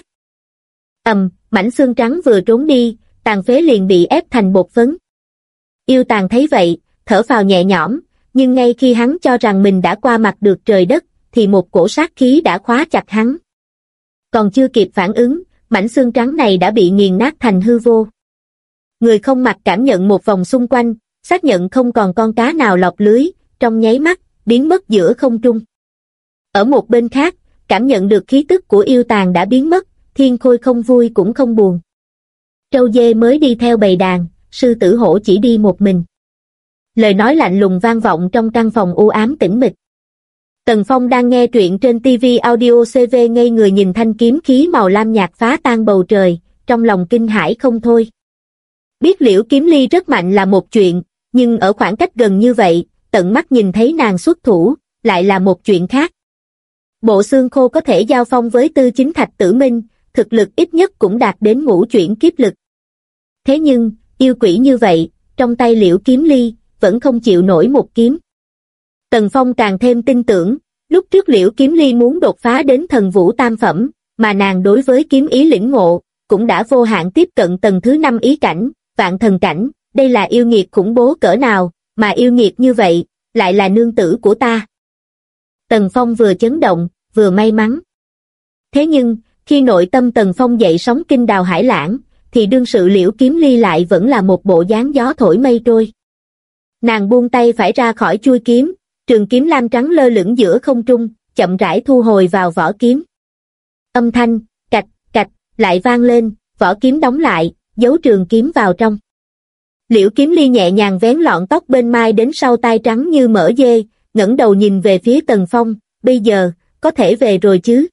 B: Mảnh xương trắng vừa trốn đi, tàn phế liền bị ép thành bột phấn. Yêu Tàn thấy vậy, thở phào nhẹ nhõm, nhưng ngay khi hắn cho rằng mình đã qua mặt được trời đất, thì một cổ sát khí đã khóa chặt hắn. Còn chưa kịp phản ứng, mảnh xương trắng này đã bị nghiền nát thành hư vô. Người không mặt cảm nhận một vòng xung quanh, xác nhận không còn con cá nào lọt lưới, trong nháy mắt, biến mất giữa không trung. Ở một bên khác, cảm nhận được khí tức của Yêu Tàn đã biến mất, Thiên Khôi không vui cũng không buồn. Trâu dê mới đi theo bầy đàn, sư tử hổ chỉ đi một mình. Lời nói lạnh lùng vang vọng trong căn phòng u ám tĩnh mịch. Tần Phong đang nghe truyện trên TV Audio CV ngây người nhìn thanh kiếm khí màu lam nhạt phá tan bầu trời, trong lòng kinh hãi không thôi. Biết Liễu Kiếm Ly rất mạnh là một chuyện, nhưng ở khoảng cách gần như vậy, tận mắt nhìn thấy nàng xuất thủ, lại là một chuyện khác. Bộ xương khô có thể giao phong với Tư Chính Thạch Tử Minh, thực lực ít nhất cũng đạt đến ngũ chuyển kiếp lực. Thế nhưng, yêu quỷ như vậy, trong tay Liễu Kiếm Ly, vẫn không chịu nổi một kiếm. Tần Phong càng thêm tin tưởng, lúc trước Liễu Kiếm Ly muốn đột phá đến thần vũ tam phẩm, mà nàng đối với kiếm ý lĩnh ngộ, cũng đã vô hạn tiếp cận tầng thứ 5 ý cảnh, vạn thần cảnh, đây là yêu nghiệt khủng bố cỡ nào, mà yêu nghiệt như vậy, lại là nương tử của ta. Tần Phong vừa chấn động, vừa may mắn. Thế nhưng, khi nội tâm Tần Phong dậy sóng kinh đào hải lãng, thì đương sự Liễu Kiếm Ly lại vẫn là một bộ dáng gió thổi mây trôi. Nàng buông tay phải ra khỏi chuôi kiếm, trường kiếm lam trắng lơ lửng giữa không trung, chậm rãi thu hồi vào vỏ kiếm. Âm thanh, cạch, cạch, lại vang lên, vỏ kiếm đóng lại, giấu trường kiếm vào trong. Liễu Kiếm Ly nhẹ nhàng vén lọn tóc bên mai đến sau tai trắng như mỡ dê, ngẩng đầu nhìn về phía Tần Phong, bây giờ, có thể về rồi chứ?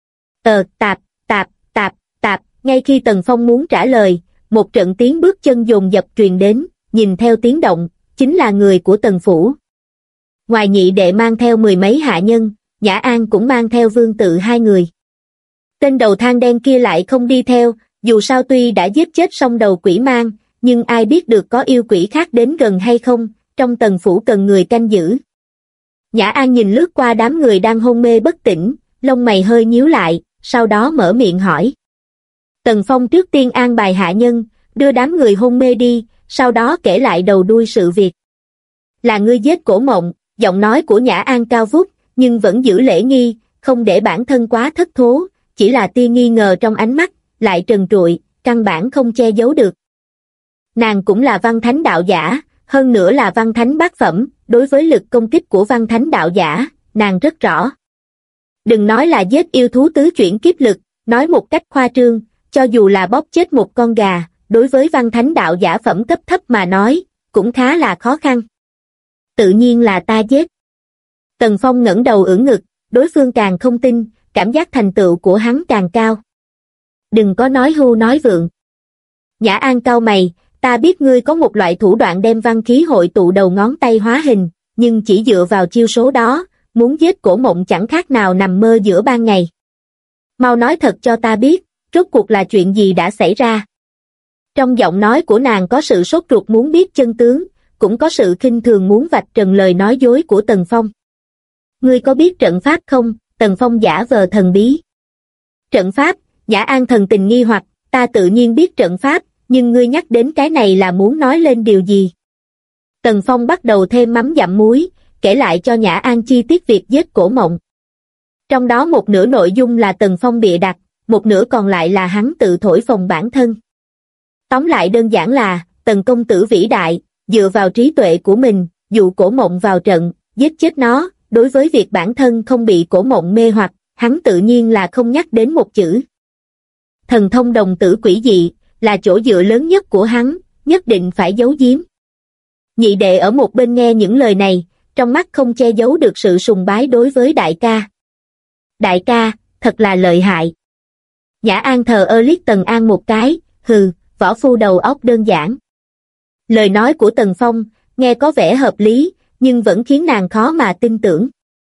B: Tạp, tạp, tạp, tạp, ngay khi Tần Phong muốn trả lời, một trận tiếng bước chân dồn dập truyền đến, nhìn theo tiếng động, chính là người của Tần Phủ. Ngoài nhị đệ mang theo mười mấy hạ nhân, Nhã An cũng mang theo Vương Tự hai người. Tên đầu than đen kia lại không đi theo, dù sao tuy đã giết chết xong đầu quỷ mang, nhưng ai biết được có yêu quỷ khác đến gần hay không, trong Tần Phủ cần người canh giữ. Nhã An nhìn lướt qua đám người đang hôn mê bất tỉnh, lông mày hơi nhíu lại, sau đó mở miệng hỏi. Tần Phong trước tiên an bài hạ nhân, đưa đám người hôn mê đi, sau đó kể lại đầu đuôi sự việc. Là ngươi giết Cổ Mộng, giọng nói của Nhã An cao vút, nhưng vẫn giữ lễ nghi, không để bản thân quá thất thố, chỉ là tia nghi ngờ trong ánh mắt, lại trần trụi, căn bản không che giấu được. Nàng cũng là văn thánh đạo giả, hơn nữa là văn thánh bát phẩm, đối với lực công kích của văn thánh đạo giả, nàng rất rõ. Đừng nói là giết yêu thú tứ chuyển kiếp lực, nói một cách khoa trương, cho dù là bóp chết một con gà, đối với văn thánh đạo giả phẩm cấp thấp mà nói, cũng khá là khó khăn. Tự nhiên là ta giết. Tần Phong ngẩng đầu ưỡn ngực, đối phương càng không tin, cảm giác thành tựu của hắn càng cao. Đừng có nói hưu nói vượng. Nhã An cau mày, ta biết ngươi có một loại thủ đoạn đem văn khí hội tụ đầu ngón tay hóa hình, nhưng chỉ dựa vào chiêu số đó, muốn giết Cổ Mộng chẳng khác nào nằm mơ giữa ban ngày. Mau nói thật cho ta biết, rốt cuộc là chuyện gì đã xảy ra. Trong giọng nói của nàng có sự sốt ruột muốn biết chân tướng, cũng có sự khinh thường muốn vạch trần lời nói dối của Tần Phong. Ngươi có biết trận pháp không? Tần Phong giả vờ thần bí. Trận pháp? Nhã An thần tình nghi hoặc, ta tự nhiên biết trận pháp, nhưng ngươi nhắc đến cái này là muốn nói lên điều gì? Tần Phong bắt đầu thêm mắm dặm muối, kể lại cho Nhã An chi tiết việc giết Cổ Mộng. Trong đó một nửa nội dung là Tần Phong bịa đặt, một nửa còn lại là hắn tự thổi phồng bản thân. Tóm lại đơn giản là, Tần công tử vĩ đại, dựa vào trí tuệ của mình, dụ Cổ Mộng vào trận, giết chết nó, đối với việc bản thân không bị Cổ Mộng mê hoặc, hắn tự nhiên là không nhắc đến một chữ. Thần thông đồng tử quỷ dị, là chỗ dựa lớn nhất của hắn, nhất định phải giấu giếm. Nhị đệ ở một bên nghe những lời này, trong mắt không che giấu được sự sùng bái đối với đại ca. Đại ca, thật là lợi hại. Nhã An thờ ơ liếc Tần An một cái, hừ, võ phu đầu óc đơn giản. Lời nói của Tần Phong, nghe có vẻ hợp lý, nhưng vẫn khiến nàng khó mà tin tưởng.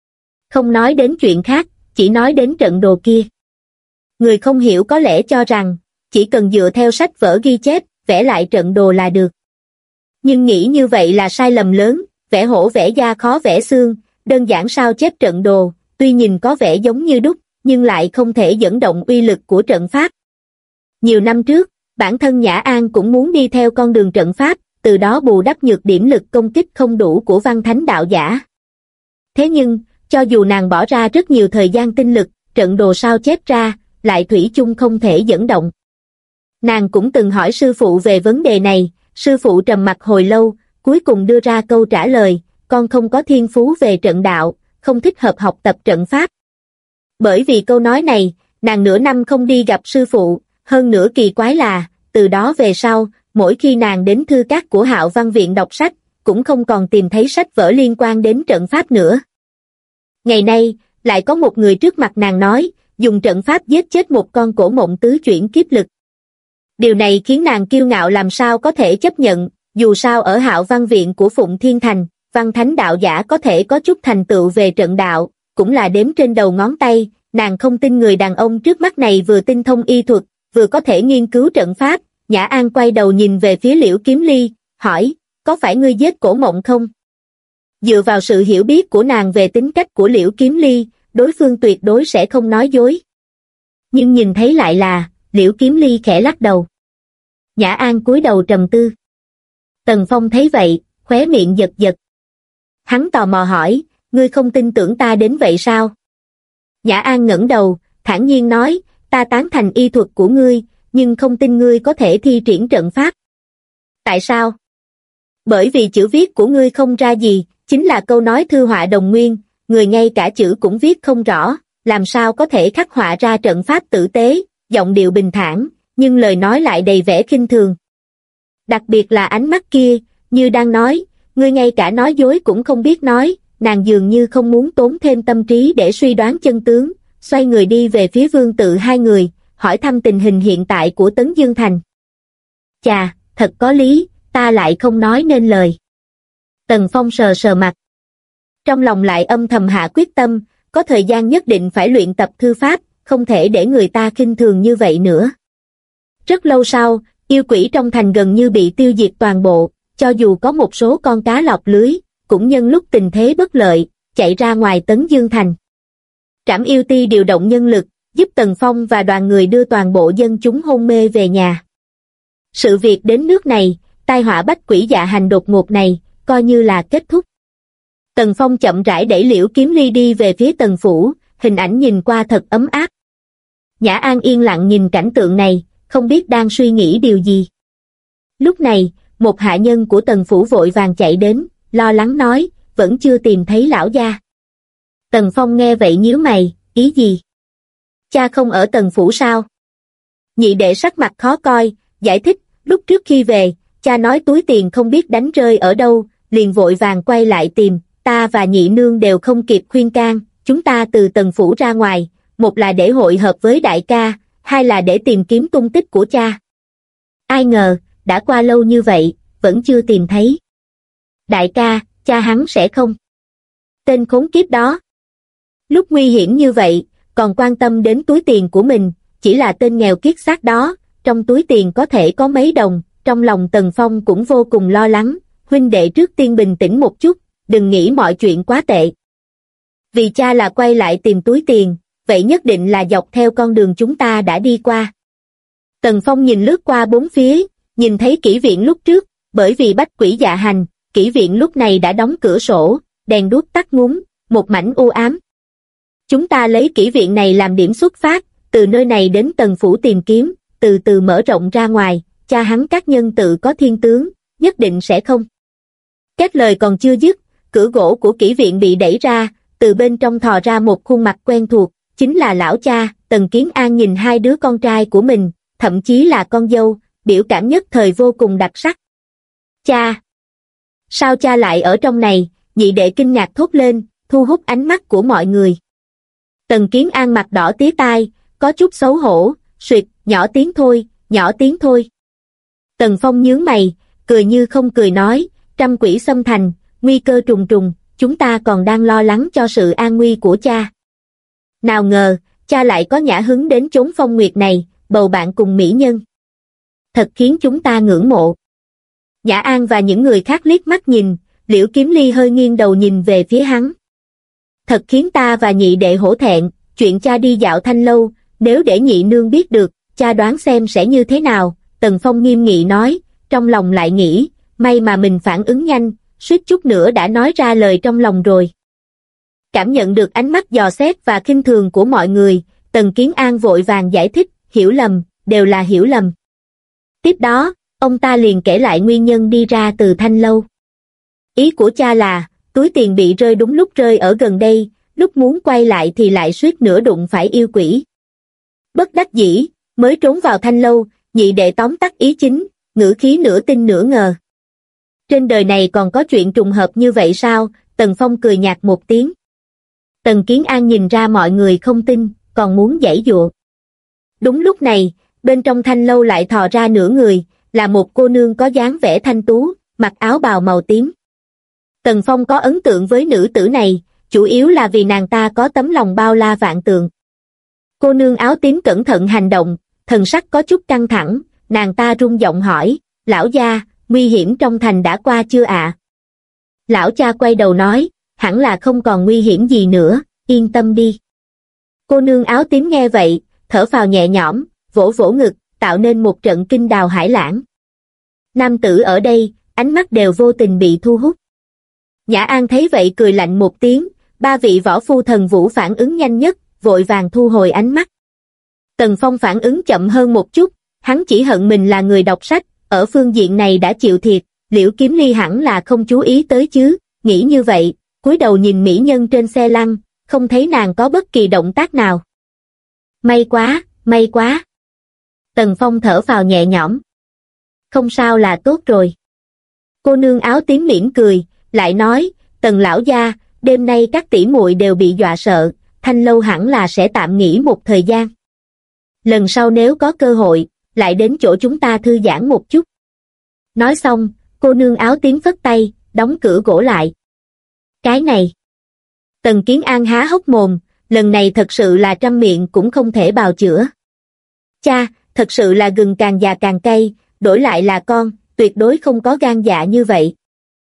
B: Không nói đến chuyện khác, chỉ nói đến trận đồ kia. Người không hiểu có lẽ cho rằng, chỉ cần dựa theo sách vở ghi chép, vẽ lại trận đồ là được. Nhưng nghĩ như vậy là sai lầm lớn, vẽ hổ vẽ da khó vẽ xương, đơn giản sao chép trận đồ, tuy nhìn có vẻ giống như đúc, nhưng lại không thể dẫn động uy lực của trận pháp. Nhiều năm trước, bản thân Nhã An cũng muốn đi theo con đường trận pháp, từ đó bù đắp nhược điểm lực công kích không đủ của văn thánh đạo giả. Thế nhưng, cho dù nàng bỏ ra rất nhiều thời gian tinh lực, trận đồ sao chép ra, lại thủy chung không thể dẫn động. Nàng cũng từng hỏi sư phụ về vấn đề này, sư phụ trầm mặc hồi lâu, cuối cùng đưa ra câu trả lời, con không có thiên phú về trận đạo, không thích hợp học tập trận pháp. Bởi vì câu nói này, nàng nửa năm không đi gặp sư phụ, hơn nữa kỳ quái là, từ đó về sau, mỗi khi nàng đến thư các của Hạo Văn Viện đọc sách, cũng không còn tìm thấy sách vở liên quan đến trận pháp nữa. Ngày nay, lại có một người trước mặt nàng nói, dùng trận pháp giết chết một con Cổ Mộng tứ chuyển kiếp lực. Điều này khiến nàng kiêu ngạo làm sao có thể chấp nhận, dù sao ở Hạo Văn Viện của Phụng Thiên Thành, văn thánh đạo giả có thể có chút thành tựu về trận đạo, cũng là đếm trên đầu ngón tay, nàng không tin người đàn ông trước mắt này vừa tinh thông y thuật, vừa có thể nghiên cứu trận pháp. Nhã An quay đầu nhìn về phía Liễu Kiếm Ly, hỏi, có phải ngươi giết Cổ Mộng không? Dựa vào sự hiểu biết của nàng về tính cách của Liễu Kiếm Ly, đối phương tuyệt đối sẽ không nói dối. Nhưng nhìn thấy lại là, Liễu Kiếm Ly khẽ lắc đầu. Nhã An cúi đầu trầm tư. Tần Phong thấy vậy, khóe miệng giật giật. Hắn tò mò hỏi, ngươi không tin tưởng ta đến vậy sao? Nhã An ngẩng đầu, thản nhiên nói, ta tán thành y thuật của ngươi, nhưng không tin ngươi có thể thi triển trận pháp. Tại sao? Bởi vì chữ viết của ngươi không ra gì, chính là câu nói thư họa đồng nguyên, người ngay cả chữ cũng viết không rõ, làm sao có thể khắc họa ra trận pháp tử tế, giọng điệu bình thản, nhưng lời nói lại đầy vẻ khinh thường. Đặc biệt là ánh mắt kia, như đang nói, ngươi ngay cả nói dối cũng không biết nói, nàng dường như không muốn tốn thêm tâm trí để suy đoán chân tướng, xoay người đi về phía Vương Tự hai người, hỏi thăm tình hình hiện tại của Tấn Dương Thành. Chà, thật có lý, ta lại không nói nên lời. Tần Phong sờ sờ mặt. Trong lòng lại âm thầm hạ quyết tâm, có thời gian nhất định phải luyện tập thư pháp, không thể để người ta khinh thường như vậy nữa. Rất lâu sau, yêu quỷ trong thành gần như bị tiêu diệt toàn bộ, cho dù có một số con cá lọt lưới, cũng nhân lúc tình thế bất lợi, chạy ra ngoài Tấn Dương Thành. Trảm Yêu Ti điều động nhân lực, giúp Tần Phong và đoàn người đưa toàn bộ dân chúng hôn mê về nhà. Sự việc đến nước này, tai họa bách quỷ dạ hành đột ngột này, coi như là kết thúc. Tần Phong chậm rãi đẩy Liễu Kiếm Ly đi về phía Tần Phủ, hình ảnh nhìn qua thật ấm áp. Nhã An yên lặng nhìn cảnh tượng này, không biết đang suy nghĩ điều gì. Lúc này, một hạ nhân của Tần Phủ vội vàng chạy đến, lo lắng nói, vẫn chưa tìm thấy lão gia. Tần Phong nghe vậy nhíu mày, ý gì? Cha không ở Tần phủ sao? Nhị đệ sắc mặt khó coi, giải thích, lúc trước khi về, cha nói túi tiền không biết đánh rơi ở đâu, liền vội vàng quay lại tìm, ta và nhị nương đều không kịp khuyên can, chúng ta từ Tần phủ ra ngoài, một là để hội hợp với đại ca, hai là để tìm kiếm tung tích của cha. Ai ngờ, đã qua lâu như vậy, vẫn chưa tìm thấy. Đại ca, cha hắn sẽ không. Tên khốn kiếp đó. Lúc nguy hiểm như vậy, còn quan tâm đến túi tiền của mình, chỉ là tên nghèo kiết xác đó, trong túi tiền có thể có mấy đồng, trong lòng Tần Phong cũng vô cùng lo lắng, huynh đệ trước tiên bình tĩnh một chút, đừng nghĩ mọi chuyện quá tệ. Vì cha là quay lại tìm túi tiền, vậy nhất định là dọc theo con đường chúng ta đã đi qua. Tần Phong nhìn lướt qua bốn phía, nhìn thấy kỹ viện lúc trước, bởi vì bách quỷ dạ hành, kỹ viện lúc này đã đóng cửa sổ, đèn đuốc tắt ngúm, một mảnh u ám. Chúng ta lấy kỹ viện này làm điểm xuất phát, từ nơi này đến Tần phủ tìm kiếm, từ từ mở rộng ra ngoài, cha hắn các nhân tự có thiên tướng, nhất định sẽ không. Kết lời còn chưa dứt, cửa gỗ của kỹ viện bị đẩy ra, từ bên trong thò ra một khuôn mặt quen thuộc, chính là lão cha. Tần Kiến An nhìn hai đứa con trai của mình, thậm chí là con dâu, biểu cảm nhất thời vô cùng đặc sắc. Cha! Sao cha lại ở trong này? Nhị đệ kinh ngạc thốt lên, thu hút ánh mắt của mọi người. Tần Kiến An mặt đỏ tía tai, có chút xấu hổ, suyệt, nhỏ tiếng thôi, nhỏ tiếng thôi. Tần Phong nhướng mày, cười như không cười nói, trăm quỷ xâm thành, nguy cơ trùng trùng, chúng ta còn đang lo lắng cho sự an nguy của cha. Nào ngờ, cha lại có nhã hứng đến chốn phong nguyệt này, bầu bạn cùng mỹ nhân. Thật khiến chúng ta ngưỡng mộ. Nhã An và những người khác liếc mắt nhìn, Liễu Kiếm Ly hơi nghiêng đầu nhìn về phía hắn. Thật khiến ta và nhị đệ hổ thẹn, chuyện cha đi dạo Thanh lâu, nếu để nhị nương biết được, cha đoán xem sẽ như thế nào. Tần Phong nghiêm nghị nói, trong lòng lại nghĩ, may mà mình phản ứng nhanh, suýt chút nữa đã nói ra lời trong lòng rồi. Cảm nhận được ánh mắt dò xét và khinh thường của mọi người, Tần Kiến An vội vàng giải thích, hiểu lầm, đều là hiểu lầm. Tiếp đó, ông ta liền kể lại nguyên nhân đi ra từ Thanh lâu. Ý của cha là, túi tiền bị rơi đúng lúc rơi ở gần đây, lúc muốn quay lại thì lại suýt nữa đụng phải yêu quỷ. Bất đắc dĩ, mới trốn vào Thanh lâu, nhị đệ tóm tắt ý chính, ngữ khí nửa tin nửa ngờ. Trên đời này còn có chuyện trùng hợp như vậy sao? Tần Phong cười nhạt một tiếng. Tần Kiến An nhìn ra mọi người không tin, còn muốn giãy giụa. Đúng lúc này, bên trong Thanh lâu lại thò ra nửa người, là một cô nương có dáng vẻ thanh tú, mặc áo bào màu tím. Tần Phong có ấn tượng với nữ tử này, chủ yếu là vì nàng ta có tấm lòng bao la vạn tượng. Cô nương áo tím cẩn thận hành động, thần sắc có chút căng thẳng, nàng ta run giọng hỏi, lão gia, nguy hiểm trong thành đã qua chưa ạ? Lão cha quay đầu nói, hẳn là không còn nguy hiểm gì nữa, yên tâm đi. Cô nương áo tím nghe vậy, thở phào nhẹ nhõm, vỗ vỗ ngực, tạo nên một trận kinh đào hải lãng. Nam tử ở đây, ánh mắt đều vô tình bị thu hút. Nhã An thấy vậy cười lạnh một tiếng, ba vị võ phu thần vũ phản ứng nhanh nhất, vội vàng thu hồi ánh mắt. Tần Phong phản ứng chậm hơn một chút, hắn chỉ hận mình là người đọc sách, ở phương diện này đã chịu thiệt, Liễu Kiếm Ly hẳn là không chú ý tới chứ, nghĩ như vậy, cúi đầu nhìn mỹ nhân trên xe lăn, không thấy nàng có bất kỳ động tác nào. May quá, may quá. Tần Phong thở phào nhẹ nhõm. Không sao là tốt rồi. Cô nương áo tím mỉm cười, lại nói, Tần lão gia, đêm nay các tỷ muội đều bị dọa sợ, Thanh lâu hẳn là sẽ tạm nghỉ một thời gian. Lần sau nếu có cơ hội, lại đến chỗ chúng ta thư giãn một chút. Nói xong, cô nương áo tím phất tay, đóng cửa gỗ lại. Cái này. Tần Kiến An há hốc mồm, lần này thật sự là trăm miệng cũng không thể bào chữa. Cha, thật sự là gừng càng già càng cay, đổi lại là con, tuyệt đối không có gan dạ như vậy.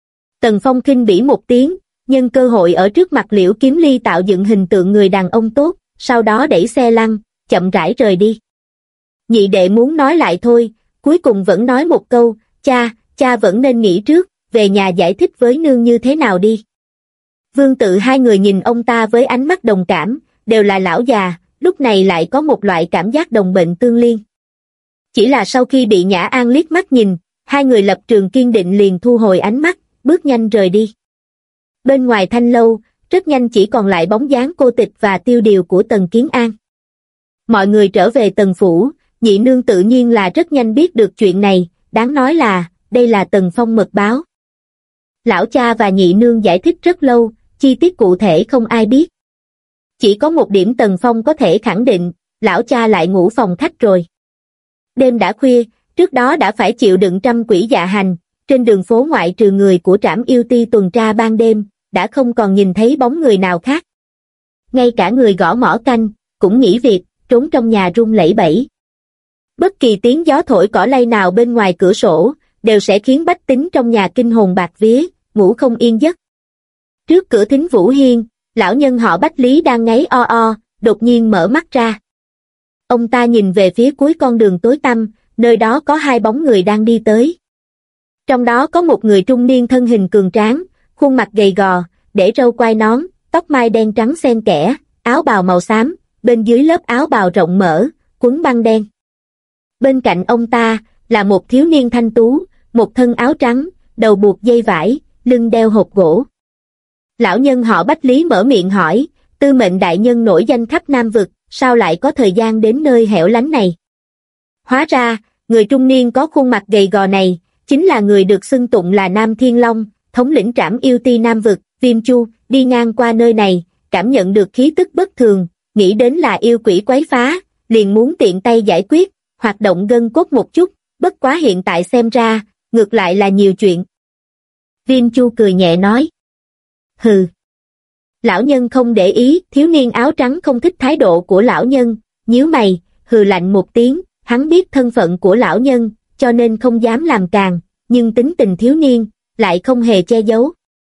B: Tần Phong khinh bỉ một tiếng, nhân cơ hội ở trước mặt Liễu Kiếm Ly tạo dựng hình tượng người đàn ông tốt, sau đó đẩy xe lăn, chậm rãi rời đi. Nhị đệ muốn nói lại thôi, cuối cùng vẫn nói một câu, cha vẫn nên nghĩ trước, về nhà giải thích với nương như thế nào đi. Vương Tự hai người nhìn ông ta với ánh mắt đồng cảm, đều là lão già, lúc này lại có một loại cảm giác đồng bệnh tương liên. Chỉ là sau khi bị Nhã An liếc mắt nhìn, hai người lập trường kiên định liền thu hồi ánh mắt, bước nhanh rời đi. Bên ngoài Thanh lâu, rất nhanh chỉ còn lại bóng dáng Cô Tịch và tiêu điều của Tần Kiến An. Mọi người trở về Tần phủ, nhị nương tự nhiên là rất nhanh biết được chuyện này, đáng nói là, đây là Tần Phong mật báo. Lão cha và nhị nương giải thích rất lâu, chi tiết cụ thể không ai biết. Chỉ có một điểm Tần Phong có thể khẳng định, lão cha lại ngủ phòng khách rồi. Đêm đã khuya, trước đó đã phải chịu đựng trăm quỷ dạ hành, trên đường phố ngoại trừ người của trảm yêu ti tuần tra ban đêm, đã không còn nhìn thấy bóng người nào khác. Ngay cả người gõ mõ canh, cũng nghỉ việc, trốn trong nhà run lẩy bẩy. Bất kỳ tiếng gió thổi cỏ lay nào bên ngoài cửa sổ, đều sẽ khiến bách tính trong nhà kinh hồn bạt vía, ngủ không yên giấc. Trước cửa thính Vũ Hiên, lão nhân họ Bách Lý đang ngáy o o, đột nhiên mở mắt ra. Ông ta nhìn về phía cuối con đường tối tăm, nơi đó có hai bóng người đang đi tới. Trong đó có một người trung niên thân hình cường tráng, khuôn mặt gầy gò, để râu quai nón, tóc mai đen trắng xen kẽ, áo bào màu xám, bên dưới lớp áo bào rộng mở, quấn băng đen. Bên cạnh ông ta, là một thiếu niên thanh tú, một thân áo trắng, đầu buộc dây vải, lưng đeo hộp gỗ. Lão nhân họ Bách Lý mở miệng hỏi, Tư Mệnh đại nhân nổi danh khắp Nam Vực, sao lại có thời gian đến nơi hẻo lánh này? Hóa ra, người trung niên có khuôn mặt gầy gò này, chính là người được xưng tụng là Nam Thiên Long, thống lĩnh trảm yêu ti Nam Vực, Viêm Chu, đi ngang qua nơi này, cảm nhận được khí tức bất thường, nghĩ đến là yêu quỷ quấy phá, liền muốn tiện tay giải quyết, hoạt động gân cốt một chút, bất quá hiện tại xem ra, ngược lại là nhiều chuyện. Viêm Chu cười nhẹ nói. Hừ. Lão nhân không để ý, thiếu niên áo trắng không thích thái độ của lão nhân, nhíu mày, hừ lạnh một tiếng, hắn biết thân phận của lão nhân, cho nên không dám làm càng, nhưng tính tình thiếu niên, lại không hề che giấu.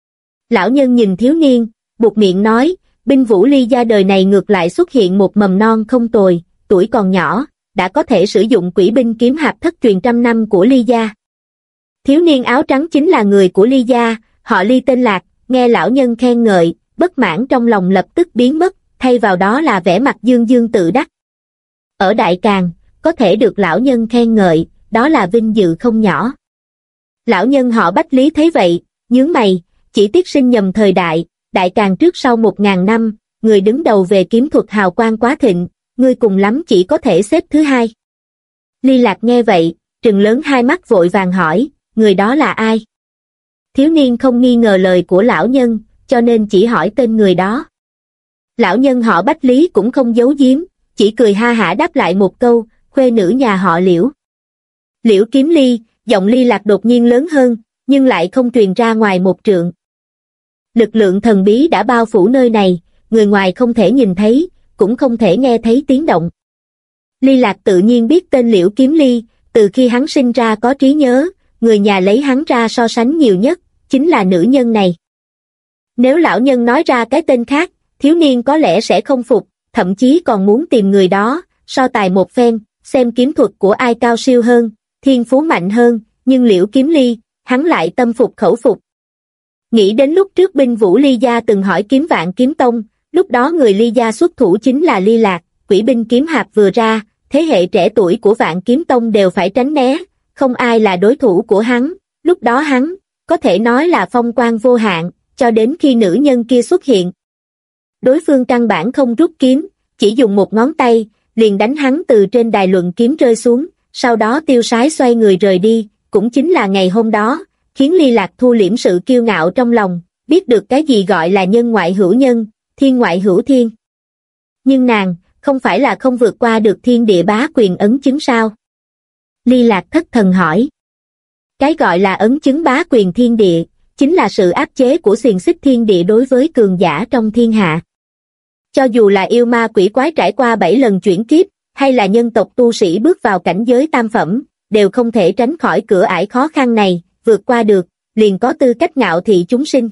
B: Lão nhân nhìn thiếu niên, buột miệng nói, binh vũ Ly gia đời này ngược lại xuất hiện một mầm non không tồi, tuổi còn nhỏ, đã có thể sử dụng quỷ binh kiếm hạp thất truyền trăm năm của Ly gia. Thiếu niên áo trắng chính là người của Ly gia, họ Ly tên Lạc, nghe lão nhân khen ngợi, bất mãn trong lòng lập tức biến mất, thay vào đó là vẻ mặt dương dương tự đắc. Ở Đại Càn, có thể được lão nhân khen ngợi, đó là vinh dự không nhỏ. Lão nhân họ Bách Lý thấy vậy, nhướng mày, chỉ tiếc sinh nhầm thời đại, Đại Càn trước sau 1000 năm, người đứng đầu về kiếm thuật hào quang quá thịnh, ngươi cùng lắm chỉ có thể xếp thứ hai. Ly Lạc nghe vậy, trừng lớn hai mắt vội vàng hỏi, người đó là ai? Thiếu niên không nghi ngờ lời của lão nhân, cho nên chỉ hỏi tên người đó. Lão nhân họ Bách Lý cũng không giấu giếm, chỉ cười ha hả đáp lại một câu, khuê nữ nhà họ Liễu. Liễu Kiếm Ly, giọng Ly Lạc đột nhiên lớn hơn, nhưng lại không truyền ra ngoài một trượng. Lực lượng thần bí đã bao phủ nơi này, người ngoài không thể nhìn thấy, cũng không thể nghe thấy tiếng động. Ly Lạc tự nhiên biết tên Liễu Kiếm Ly, từ khi hắn sinh ra có trí nhớ, người nhà lấy hắn ra so sánh nhiều nhất, chính là nữ nhân này. Nếu lão nhân nói ra cái tên khác, thiếu niên có lẽ sẽ không phục, thậm chí còn muốn tìm người đó, so tài một phen, xem kiếm thuật của ai cao siêu hơn, thiên phú mạnh hơn, nhưng Liễu Kiếm Ly, hắn lại tâm phục khẩu phục. Nghĩ đến lúc trước binh vũ Ly gia từng hỏi Kiếm Vạn Kiếm Tông, lúc đó người Ly gia xuất thủ chính là Ly Lạc, quỷ binh kiếm hạp vừa ra, thế hệ trẻ tuổi của Vạn Kiếm Tông đều phải tránh né, không ai là đối thủ của hắn, lúc đó hắn, có thể nói là phong quang vô hạn, cho đến khi nữ nhân kia xuất hiện. Đối phương căn bản không rút kiếm, chỉ dùng một ngón tay, liền đánh hắn từ trên đài luận kiếm rơi xuống, sau đó tiêu sái xoay người rời đi, cũng chính là ngày hôm đó, khiến Ly Lạc thu liễm sự kiêu ngạo trong lòng, biết được cái gì gọi là nhân ngoại hữu nhân, thiên ngoại hữu thiên. Nhưng nàng, không phải là không vượt qua được thiên địa bá quyền ấn chứng sao? Ly Lạc thất thần hỏi. Cái gọi là ấn chứng bá quyền thiên địa, chính là sự áp chế của xiềng xích thiên địa đối với cường giả trong thiên hạ. Cho dù là yêu ma quỷ quái trải qua 7 lần chuyển kiếp, hay là nhân tộc tu sĩ bước vào cảnh giới tam phẩm, đều không thể tránh khỏi cửa ải khó khăn này, vượt qua được, liền có tư cách ngạo thị chúng sinh.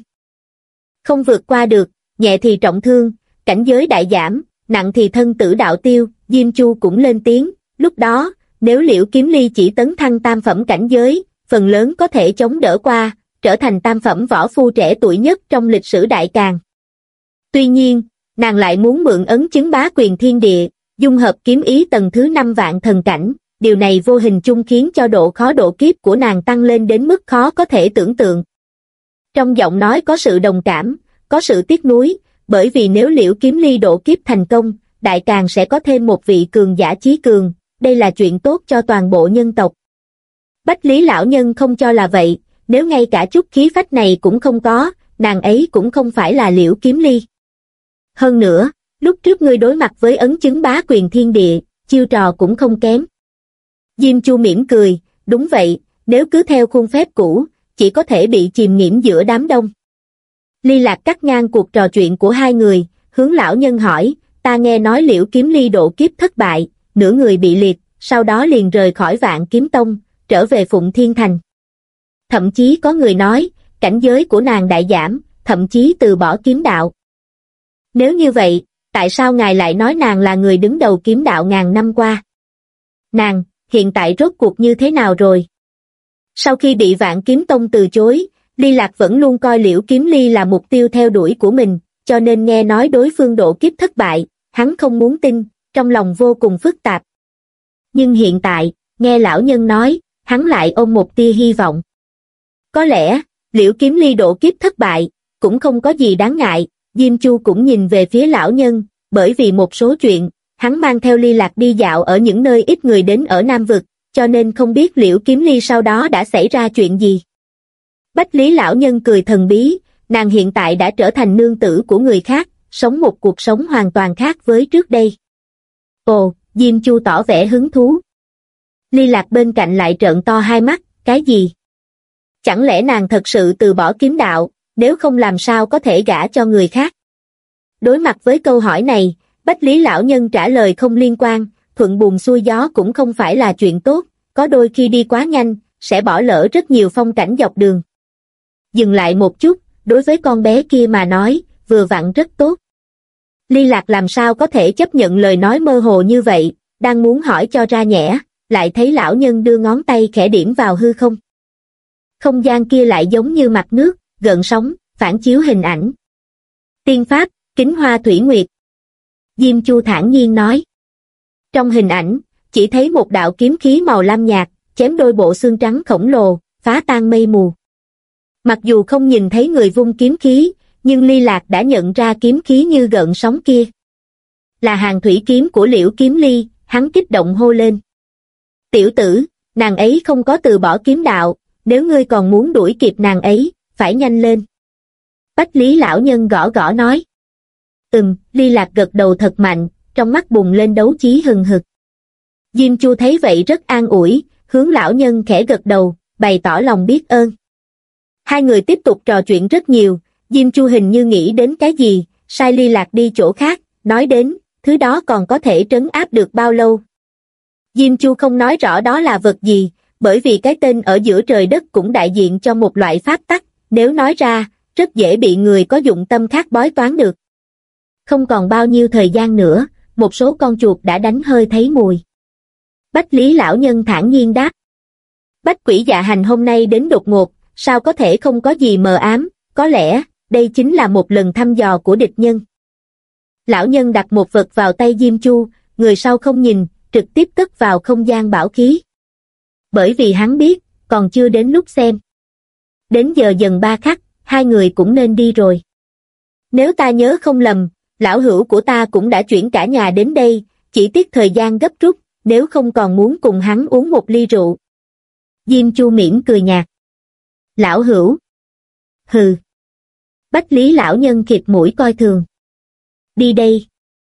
B: Không vượt qua được, nhẹ thì trọng thương, cảnh giới đại giảm, nặng thì thân tử đạo tiêu, Diêm Chu cũng lên tiếng, lúc đó, nếu Liễu Kiếm Ly chỉ tấn thăng tam phẩm cảnh giới, phần lớn có thể chống đỡ qua, trở thành tam phẩm võ phu trẻ tuổi nhất trong lịch sử Đại Càn. Tuy nhiên, nàng lại muốn mượn ấn chứng bá quyền thiên địa, dung hợp kiếm ý tầng thứ 5 vạn thần cảnh, điều này vô hình chung khiến cho độ khó độ kiếp của nàng tăng lên đến mức khó có thể tưởng tượng. Trong giọng nói có sự đồng cảm, có sự tiếc nuối, bởi vì nếu Liễu Kiếm Ly độ kiếp thành công, Đại Càn sẽ có thêm một vị cường giả chí cường, đây là chuyện tốt cho toàn bộ nhân tộc. Bách Lý lão nhân không cho là vậy, nếu ngay cả chút khí phách này cũng không có, nàng ấy cũng không phải là Liễu Kiếm Ly. Hơn nữa, lúc trước ngươi đối mặt với ấn chứng bá quyền thiên địa, chiêu trò cũng không kém. Diêm Chu mỉm cười, đúng vậy, nếu cứ theo khuôn phép cũ, chỉ có thể bị chìm nghiễm giữa đám đông. Ly Lạc cắt ngang cuộc trò chuyện của hai người, hướng lão nhân hỏi, ta nghe nói Liễu Kiếm Ly độ kiếp thất bại, nửa người bị liệt, sau đó liền rời khỏi Vạn Kiếm Tông, trở về Phụng Thiên Thành. Thậm chí có người nói, cảnh giới của nàng đại giảm, thậm chí từ bỏ kiếm đạo. Nếu như vậy, tại sao ngài lại nói nàng là người đứng đầu kiếm đạo ngàn năm qua? Nàng, hiện tại rốt cuộc như thế nào rồi? Sau khi bị Vạn Kiếm Tông từ chối, Ly Lạc vẫn luôn coi Liễu Kiếm Ly là mục tiêu theo đuổi của mình, cho nên nghe nói đối phương độ kiếp thất bại, hắn không muốn tin, trong lòng vô cùng phức tạp. Nhưng hiện tại, nghe lão nhân nói, hắn lại ôm một tia hy vọng. Có lẽ, Liễu Kiếm Ly độ kiếp thất bại, cũng không có gì đáng ngại. Diêm Chu cũng nhìn về phía lão nhân, bởi vì một số chuyện, hắn mang theo Ly Lạc đi dạo ở những nơi ít người đến ở Nam Vực, cho nên không biết Liễu Kiếm Ly sau đó đã xảy ra chuyện gì. Bách Lý lão nhân cười thần bí, nàng hiện tại đã trở thành nương tử của người khác, sống một cuộc sống hoàn toàn khác với trước đây. Ồ, Diêm Chu tỏ vẻ hứng thú. Ly Lạc bên cạnh lại trợn to hai mắt, cái gì? Chẳng lẽ nàng thật sự từ bỏ kiếm đạo, nếu không làm sao có thể gả cho người khác? Đối mặt với câu hỏi này, Bách Lý lão nhân trả lời không liên quan, thuận buồm xuôi gió cũng không phải là chuyện tốt, có đôi khi đi quá nhanh, sẽ bỏ lỡ rất nhiều phong cảnh dọc đường. Dừng lại một chút, đối với con bé kia mà nói, vừa vặn rất tốt. Ly Lạc làm sao có thể chấp nhận lời nói mơ hồ như vậy, đang muốn hỏi cho ra nhẽ, lại thấy lão nhân đưa ngón tay khẽ điểm vào hư không. Không gian kia lại giống như mặt nước, gợn sóng, phản chiếu hình ảnh. Tiên pháp, Kính Hoa Thủy Nguyệt. Diêm Chu thản nhiên nói. Trong hình ảnh, chỉ thấy một đạo kiếm khí màu lam nhạt, chém đôi bộ xương trắng khổng lồ, phá tan mây mù. Mặc dù không nhìn thấy người vung kiếm khí, nhưng Ly Lạc đã nhận ra kiếm khí như gợn sóng kia. Là hàng thủy kiếm của Liễu Kiếm Ly, hắn kích động hô lên. Tiểu tử, nàng ấy không có từ bỏ kiếm đạo, nếu ngươi còn muốn đuổi kịp nàng ấy, phải nhanh lên. Bách Lý lão nhân gõ gõ nói. Ly Lạc gật đầu thật mạnh, trong mắt bùng lên đấu chí hừng hực. Diêm Chu thấy vậy rất an ủi, hướng lão nhân khẽ gật đầu, bày tỏ lòng biết ơn. Hai người tiếp tục trò chuyện rất nhiều, Diêm Chu hình như nghĩ đến cái gì, sai Ly Lạc đi chỗ khác, nói đến, thứ đó còn có thể trấn áp được bao lâu. Diêm Chu không nói rõ đó là vật gì, bởi vì cái tên ở giữa trời đất cũng đại diện cho một loại pháp tắc, nếu nói ra, rất dễ bị người có dụng tâm khác bói toán được. Không còn bao nhiêu thời gian nữa, một số con chuột đã đánh hơi thấy mùi. Bách Lý lão nhân thản nhiên đáp. Bách Quỷ Dạ Hành hôm nay đến đột ngột, sao có thể không có gì mờ ám, có lẽ, đây chính là một lần thăm dò của địch nhân. Lão nhân đặt một vật vào tay Diêm Chu, người sau không nhìn, trực tiếp cất vào không gian bảo khí. Bởi vì hắn biết, còn chưa đến lúc xem. Đến giờ dần 3 khắc, hai người cũng nên đi rồi. Nếu ta nhớ không lầm, lão hữu của ta cũng đã chuyển cả nhà đến đây, chỉ tiếc thời gian gấp rút, nếu không còn muốn cùng hắn uống một ly rượu. Diêm Chu mỉm cười nhạt. Lão hữu. Hừ. Bách Lý lão nhân khịt mũi coi thường. Đi đây.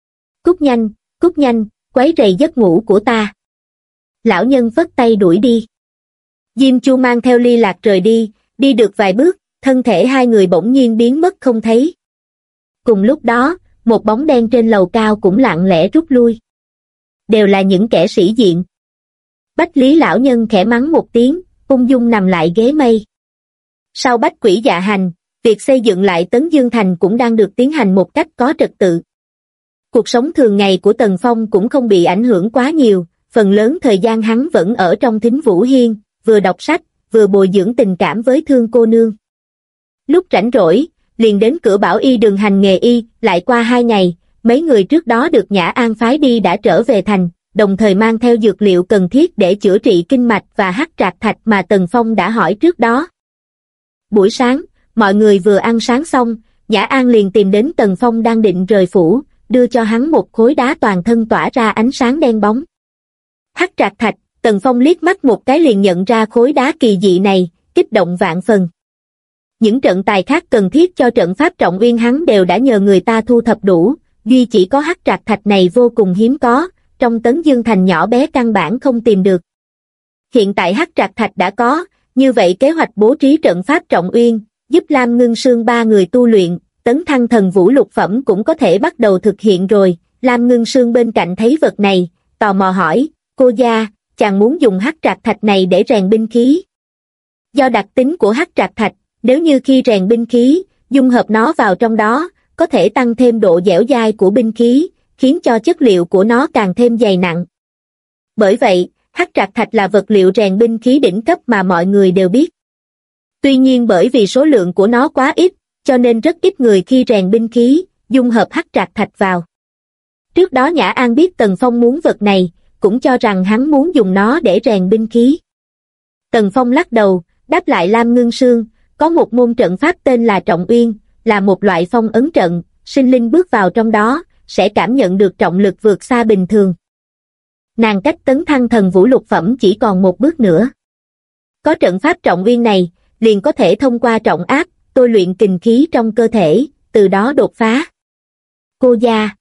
B: Cút nhanh, quấy rầy giấc ngủ của ta. Lão nhân vất tay đuổi đi. Diêm Chu mang theo Ly Lạc rời đi, đi được vài bước, thân thể hai người bỗng nhiên biến mất không thấy. Cùng lúc đó, một bóng đen trên lầu cao cũng lặng lẽ rút lui. Đều là những kẻ sĩ diện. Bách Lý lão nhân khẽ mắng một tiếng, ung dung nằm lại ghế mây. Sau Bách Quỷ Dạ Hành, việc xây dựng lại Tấn Dương Thành cũng đang được tiến hành một cách có trật tự. Cuộc sống thường ngày của Tần Phong cũng không bị ảnh hưởng quá nhiều, phần lớn thời gian hắn vẫn ở trong Thính Vũ Hiên, vừa đọc sách, vừa bồi dưỡng tình cảm với Thương cô nương. Lúc rảnh rỗi, liền đến cửa Bảo Y đường hành nghề y, lại qua 2 ngày, mấy người trước đó được Nhã An phái đi đã trở về thành, đồng thời mang theo dược liệu cần thiết để chữa trị kinh mạch và hắc trạc thạch mà Tần Phong đã hỏi trước đó. Buổi sáng, mọi người vừa ăn sáng xong, Nhã An liền tìm đến Tần Phong đang định rời phủ, đưa cho hắn một khối đá toàn thân tỏa ra ánh sáng đen bóng. Hắc trạc thạch, Tần Phong liếc mắt một cái liền nhận ra khối đá kỳ dị này, kích động vạn phần. Những trận tài khác cần thiết cho trận pháp Trọng Uyên hắn đều đã nhờ người ta thu thập đủ, duy chỉ có hắc trạc thạch này vô cùng hiếm có, trong Tấn Dương Thành nhỏ bé căn bản không tìm được. Hiện tại hắc trạc thạch đã có, như vậy kế hoạch bố trí trận pháp Trọng Uyên, giúp Lam Ngưng Sương ba người tu luyện, tấn thăng thần vũ lục phẩm cũng có thể bắt đầu thực hiện rồi. Lam Ngưng Sương bên cạnh thấy vật này, tò mò hỏi, cô gia, chàng muốn dùng hắc trạc thạch này để rèn binh khí. Do đặc tính của hắc trạc thạch, nếu như khi rèn binh khí, dung hợp nó vào trong đó, có thể tăng thêm độ dẻo dai của binh khí, khiến cho chất liệu của nó càng thêm dày nặng. Bởi vậy, hắc trạc thạch là vật liệu rèn binh khí đỉnh cấp mà mọi người đều biết. Tuy nhiên bởi vì số lượng của nó quá ít, cho nên rất ít người khi rèn binh khí, dung hợp hắc trạc thạch vào. Trước đó Nhã An biết Tần Phong muốn vật này, cũng cho rằng hắn muốn dùng nó để rèn binh khí. Tần Phong lắc đầu, đáp lại Lam Ngưng Sương, có một môn trận pháp tên là Trọng Uyên, là một loại phong ấn trận, sinh linh bước vào trong đó, sẽ cảm nhận được trọng lực vượt xa bình thường. Nàng cách tấn thăng thần vũ lục phẩm chỉ còn một bước nữa. Có trận pháp Trọng Uyên này, liền có thể thông qua trọng áp, tôi luyện kình khí trong cơ thể, từ đó đột phá. Cô gia.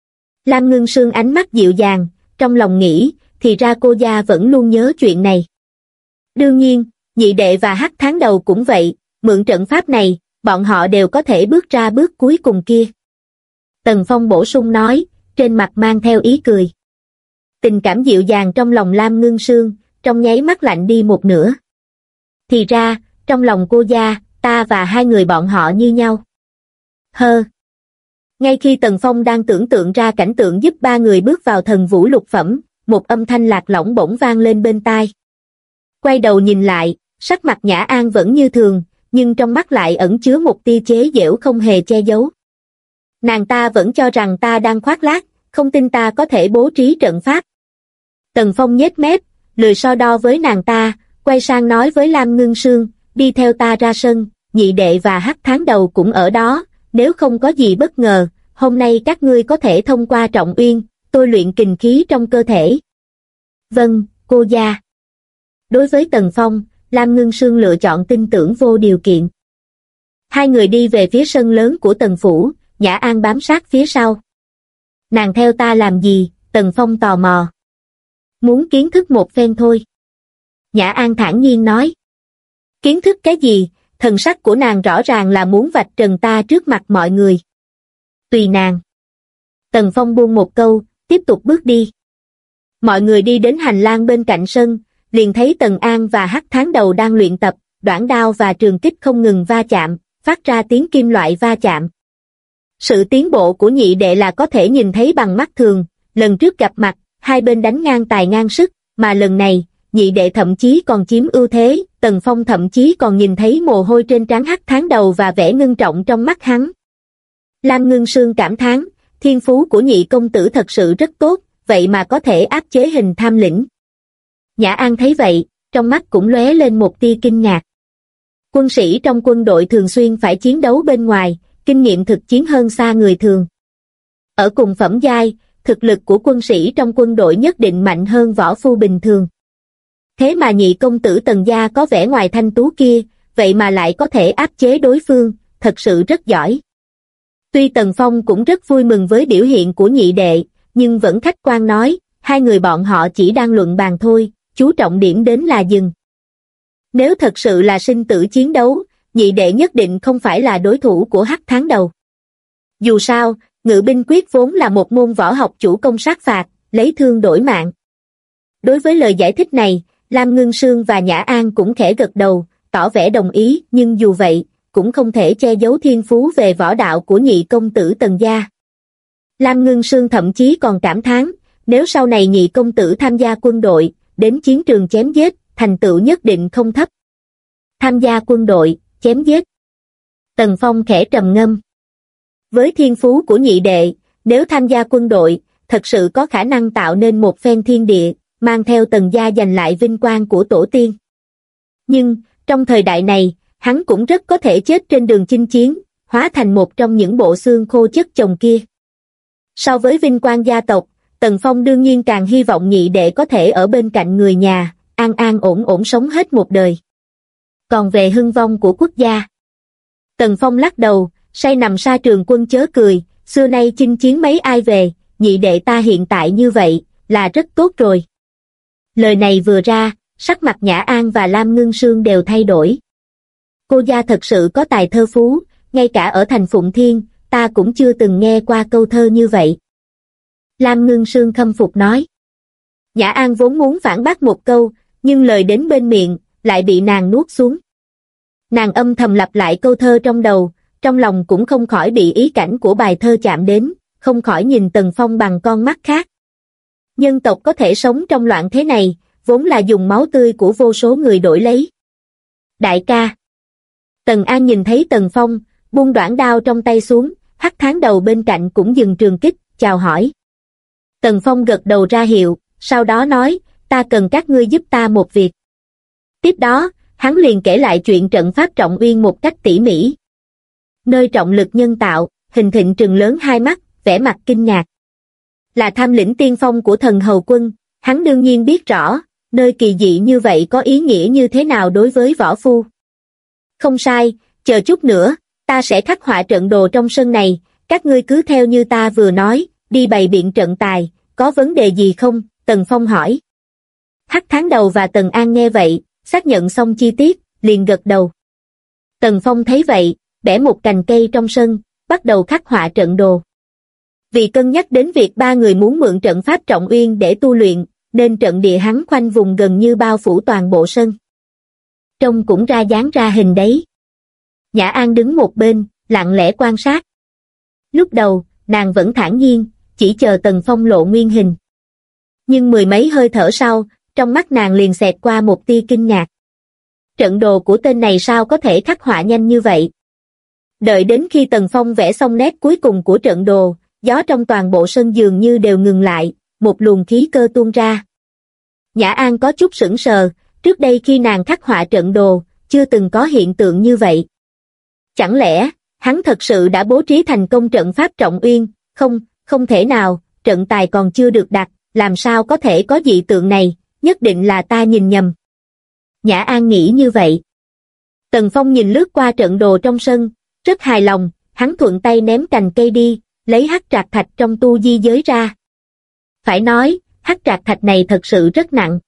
B: Lam Ngưng Sương ánh mắt dịu dàng, trong lòng nghĩ, thì ra cô gia vẫn luôn nhớ chuyện này. Đương nhiên, nhị đệ và hắc tháng đầu cũng vậy, mượn trận pháp này, bọn họ đều có thể bước ra bước cuối cùng kia. Tần Phong bổ sung nói, trên mặt mang theo ý cười. Tình cảm dịu dàng trong lòng Lam Ngưng Sương, trong nháy mắt lạnh đi một nửa. Thì ra, trong lòng cô gia, ta và hai người bọn họ như nhau. Hơ. Ngay khi Tần Phong đang tưởng tượng ra cảnh tượng giúp ba người bước vào thần vũ lục phẩm, một âm thanh lạc lõng bỗng vang lên bên tai. Quay đầu nhìn lại, sắc mặt Nhã An vẫn như thường, nhưng trong mắt lại ẩn chứa một tia chế giễu không hề che giấu. Nàng ta vẫn cho rằng ta đang khoác lác, không tin ta có thể bố trí trận pháp. Tần Phong nhếch mép, lười so đo với nàng ta, quay sang nói với Lam Ngưng Sương, đi theo ta ra sân, nhị đệ và hắc tháng đầu cũng ở đó, nếu không có gì bất ngờ, hôm nay các ngươi có thể thông qua Trọng Uyên, tôi luyện kình khí trong cơ thể. Vâng, cô gia. Đối với Tần Phong, Lam Ngưng Sương lựa chọn tin tưởng vô điều kiện. Hai người đi về phía sân lớn của Tần Phủ, Nhã An bám sát phía sau. Nàng theo ta làm gì? Tần Phong tò mò. Muốn kiến thức một phen thôi. Nhã An thản nhiên nói. Kiến thức cái gì? Thần sắc của nàng rõ ràng là muốn vạch trần ta trước mặt mọi người. Tùy nàng. Tần Phong buông một câu, tiếp tục bước đi. Mọi người đi đến hành lang bên cạnh sân, liền thấy Tần An và hắc tháng đầu đang luyện tập, đoản đao và trường kích không ngừng va chạm, phát ra tiếng kim loại va chạm. Sự tiến bộ của nhị đệ là có thể nhìn thấy bằng mắt thường, lần trước gặp mặt, hai bên đánh ngang tài ngang sức, mà lần này, nhị đệ thậm chí còn chiếm ưu thế, Tần Phong thậm chí còn nhìn thấy mồ hôi trên trán hắc tháng đầu và vẻ ngưng trọng trong mắt hắn. Lam Ngưng Sương cảm thán, thiên phú của nhị công tử thật sự rất tốt, vậy mà có thể áp chế hình tham lĩnh. Nhã An thấy vậy, trong mắt cũng lóe lên một tia kinh ngạc. Quân sĩ trong quân đội thường xuyên phải chiến đấu bên ngoài, kinh nghiệm thực chiến hơn xa người thường. Ở cùng phẩm giai, thực lực của quân sĩ trong quân đội nhất định mạnh hơn võ phu bình thường. Thế mà nhị công tử Tần gia có vẻ ngoài thanh tú kia, vậy mà lại có thể áp chế đối phương, thật sự rất giỏi. Tuy Tần Phong cũng rất vui mừng với biểu hiện của nhị đệ, nhưng vẫn khách quan nói, hai người bọn họ chỉ đang luận bàn thôi, chú trọng điểm đến là dừng. Nếu thật sự là sinh tử chiến đấu, nhị đệ nhất định không phải là đối thủ của hắc tháng đầu. Dù sao, ngự binh quyết vốn là một môn võ học chủ công sát phạt, lấy thương đổi mạng. Đối với lời giải thích này, Lam Ngưng Sương và Nhã An cũng khẽ gật đầu, tỏ vẻ đồng ý, nhưng dù vậy, cũng không thể che giấu thiên phú về võ đạo của nhị công tử Tần gia. Lam Ngưng Sương thậm chí còn cảm thán, nếu sau này nhị công tử tham gia quân đội, đến chiến trường chém giết, thành tựu nhất định không thấp. Tham gia quân đội, chém giết. Tần Phong khẽ trầm ngâm. Với thiên phú của nhị đệ, nếu tham gia quân đội, thật sự có khả năng tạo nên một phen thiên địa, mang theo Tần gia giành lại vinh quang của tổ tiên. Nhưng, trong thời đại này, hắn cũng rất có thể chết trên đường chinh chiến, hóa thành một trong những bộ xương khô chất chồng kia. So với vinh quang gia tộc, Tần Phong đương nhiên càng hy vọng nhị đệ có thể ở bên cạnh người nhà, an an ổn ổn sống hết một đời. Còn về hưng vong của quốc gia, Tần Phong lắc đầu, say nằm Sa Trường Quân chớ cười, xưa nay chinh chiến mấy ai về, nhị đệ ta hiện tại như vậy, là rất tốt rồi. Lời này vừa ra, sắc mặt Nhã An và Lam Ngưng Sương đều thay đổi. Cô gia thật sự có tài thơ phú, ngay cả ở thành Phụng Thiên, ta cũng chưa từng nghe qua câu thơ như vậy. Lam Ngưng Sương khâm phục nói. Nhã An vốn muốn phản bác một câu, nhưng lời đến bên miệng, lại bị nàng nuốt xuống. Nàng âm thầm lặp lại câu thơ trong đầu, trong lòng cũng không khỏi bị ý cảnh của bài thơ chạm đến, không khỏi nhìn Tần Phong bằng con mắt khác. Nhân tộc có thể sống trong loạn thế này, vốn là dùng máu tươi của vô số người đổi lấy. Đại ca. Tần An nhìn thấy Tần Phong, buông đoản đao trong tay xuống, Hắc Tháng Đầu bên cạnh cũng dừng trường kích, chào hỏi. Tần Phong gật đầu ra hiệu, sau đó nói, ta cần các ngươi giúp ta một việc. Tiếp đó, hắn liền kể lại chuyện trận pháp Trọng Uyên một cách tỉ mỉ. Nơi trọng lực nhân tạo, Hình Thịnh trừng lớn hai mắt, vẻ mặt kinh ngạc. Là tham lĩnh tiên phong của Thần Hầu Quân, hắn đương nhiên biết rõ, nơi kỳ dị như vậy có ý nghĩa như thế nào đối với võ phu. Không sai, chờ chút nữa, ta sẽ khắc họa trận đồ trong sân này, các ngươi cứ theo như ta vừa nói, đi bày biện trận tài, có vấn đề gì không? Tần Phong hỏi. Hắc Tháng Đầu và Tần An nghe vậy, xác nhận xong chi tiết, liền gật đầu. Tần Phong thấy vậy, bẻ một cành cây trong sân, bắt đầu khắc họa trận đồ. Vì cân nhắc đến việc ba người muốn mượn trận pháp Trọng Uyên để tu luyện, nên trận địa hắn khoanh vùng gần như bao phủ toàn bộ sân. Trông cũng ra dáng ra hình đấy. Nhã An đứng một bên, lặng lẽ quan sát. Lúc đầu, nàng vẫn thản nhiên, chỉ chờ Tần Phong lộ nguyên hình. Nhưng mười mấy hơi thở sau, trong mắt nàng liền xẹt qua một tia kinh ngạc. Trận đồ của tên này sao có thể khắc họa nhanh như vậy? Đợi đến khi Tần Phong vẽ xong nét cuối cùng của trận đồ, gió trong toàn bộ sân dường như đều ngừng lại, một luồng khí cơ tuôn ra. Nhã An có chút sững sờ, trước đây khi nàng khắc họa trận đồ, chưa từng có hiện tượng như vậy. Chẳng lẽ, hắn thật sự đã bố trí thành công trận pháp Trọng Uyên? Không thể nào, trận tài còn chưa được đặt, làm sao có thể có dị tượng này, nhất định là ta nhìn nhầm. Nhã An nghĩ như vậy. Tần Phong nhìn lướt qua trận đồ trong sân, rất hài lòng, hắn thuận tay ném cành cây đi, lấy hắc trạc thạch trong tu di giới ra. Phải nói, hắc trạc thạch này thật sự rất nặng.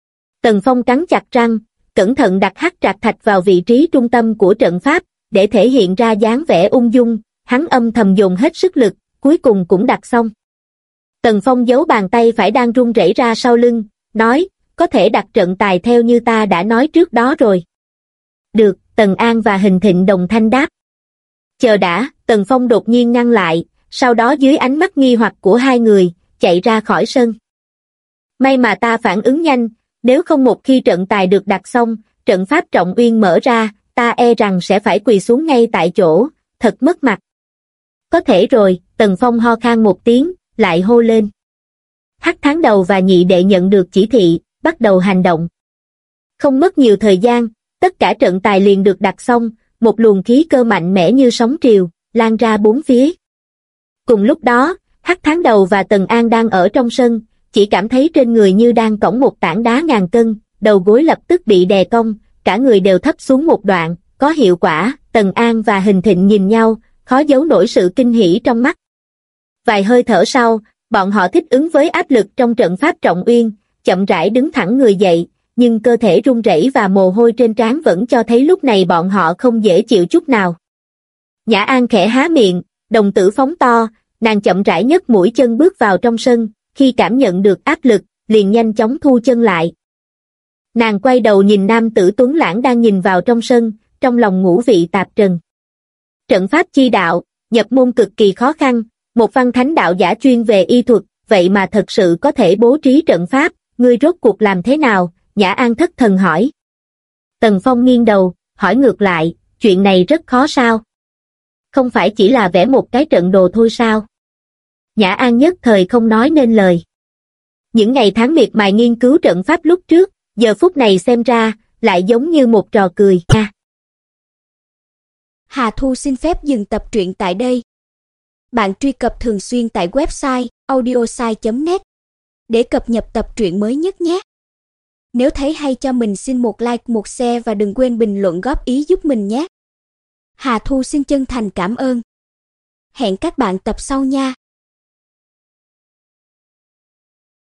B: Tần Phong cắn chặt răng, cẩn thận đặt hắc trạc thạch vào vị trí trung tâm của trận pháp, để thể hiện ra dáng vẻ ung dung, hắn âm thầm dồn hết sức lực, cuối cùng cũng đặt xong. Tần Phong giấu bàn tay phải đang run rẩy ra sau lưng, nói, có thể đặt trận tài theo như ta đã nói trước đó rồi. Được, Tần An và Hình Thịnh đồng thanh đáp. Chờ đã, Tần Phong đột nhiên ngăn lại, sau đó dưới ánh mắt nghi hoặc của hai người, chạy ra khỏi sân. May mà ta phản ứng nhanh, nếu không một khi trận tài được đặt xong, trận pháp Trọng Uyên mở ra, ta e rằng sẽ phải quỳ xuống ngay tại chỗ, thật mất mặt. Có thể rồi, Tần Phong ho khan một tiếng, lại hô lên. Hắc Tháng Đầu và nhị đệ nhận được chỉ thị, bắt đầu hành động. Không mất nhiều thời gian, tất cả trận tài liền được đặt xong, một luồng khí cơ mạnh mẽ như sóng triều, lan ra bốn phía. Cùng lúc đó, Hắc Tháng Đầu và Tần An đang ở trong sân, chỉ cảm thấy trên người như đang cõng một tảng đá ngàn cân, đầu gối lập tức bị đè cong, cả người đều thấp xuống một đoạn, có hiệu quả. Tần An và Hình Thịnh nhìn nhau, khó giấu nổi sự kinh hỉ trong mắt. Vài hơi thở sau, bọn họ thích ứng với áp lực trong trận pháp Trọng Uyên, chậm rãi đứng thẳng người dậy, nhưng cơ thể run rẩy và mồ hôi trên trán vẫn cho thấy lúc này bọn họ không dễ chịu chút nào. Nhã An khẽ há miệng, đồng tử phóng to, nàng chậm rãi nhấc mũi chân bước vào trong sân, khi cảm nhận được áp lực, liền nhanh chóng thu chân lại. Nàng quay đầu nhìn nam tử tuấn lãng đang nhìn vào trong sân, trong lòng ngũ vị tạp trần. Trận pháp chi đạo, nhập môn cực kỳ khó khăn, một văn thánh đạo giả chuyên về y thuật, vậy mà thật sự có thể bố trí trận pháp, ngươi rốt cuộc làm thế nào? Nhã An thất thần hỏi. Tần Phong nghiêng đầu, hỏi ngược lại, chuyện này rất khó sao? Không phải chỉ là vẽ một cái trận đồ thôi sao? Nhã An nhất thời không nói nên lời. Những ngày tháng miệt mài nghiên cứu trận pháp lúc trước, giờ phút này xem ra, lại giống như một trò cười nha.
C: Hà Thu xin phép dừng tập truyện tại đây. Bạn truy cập thường xuyên tại website audiosai.net để cập nhật tập truyện mới nhất nhé. Nếu thấy hay cho mình xin một like, một share và đừng quên bình luận góp ý giúp mình nhé. Hà Thu xin chân thành cảm ơn. Hẹn các bạn tập sau nha.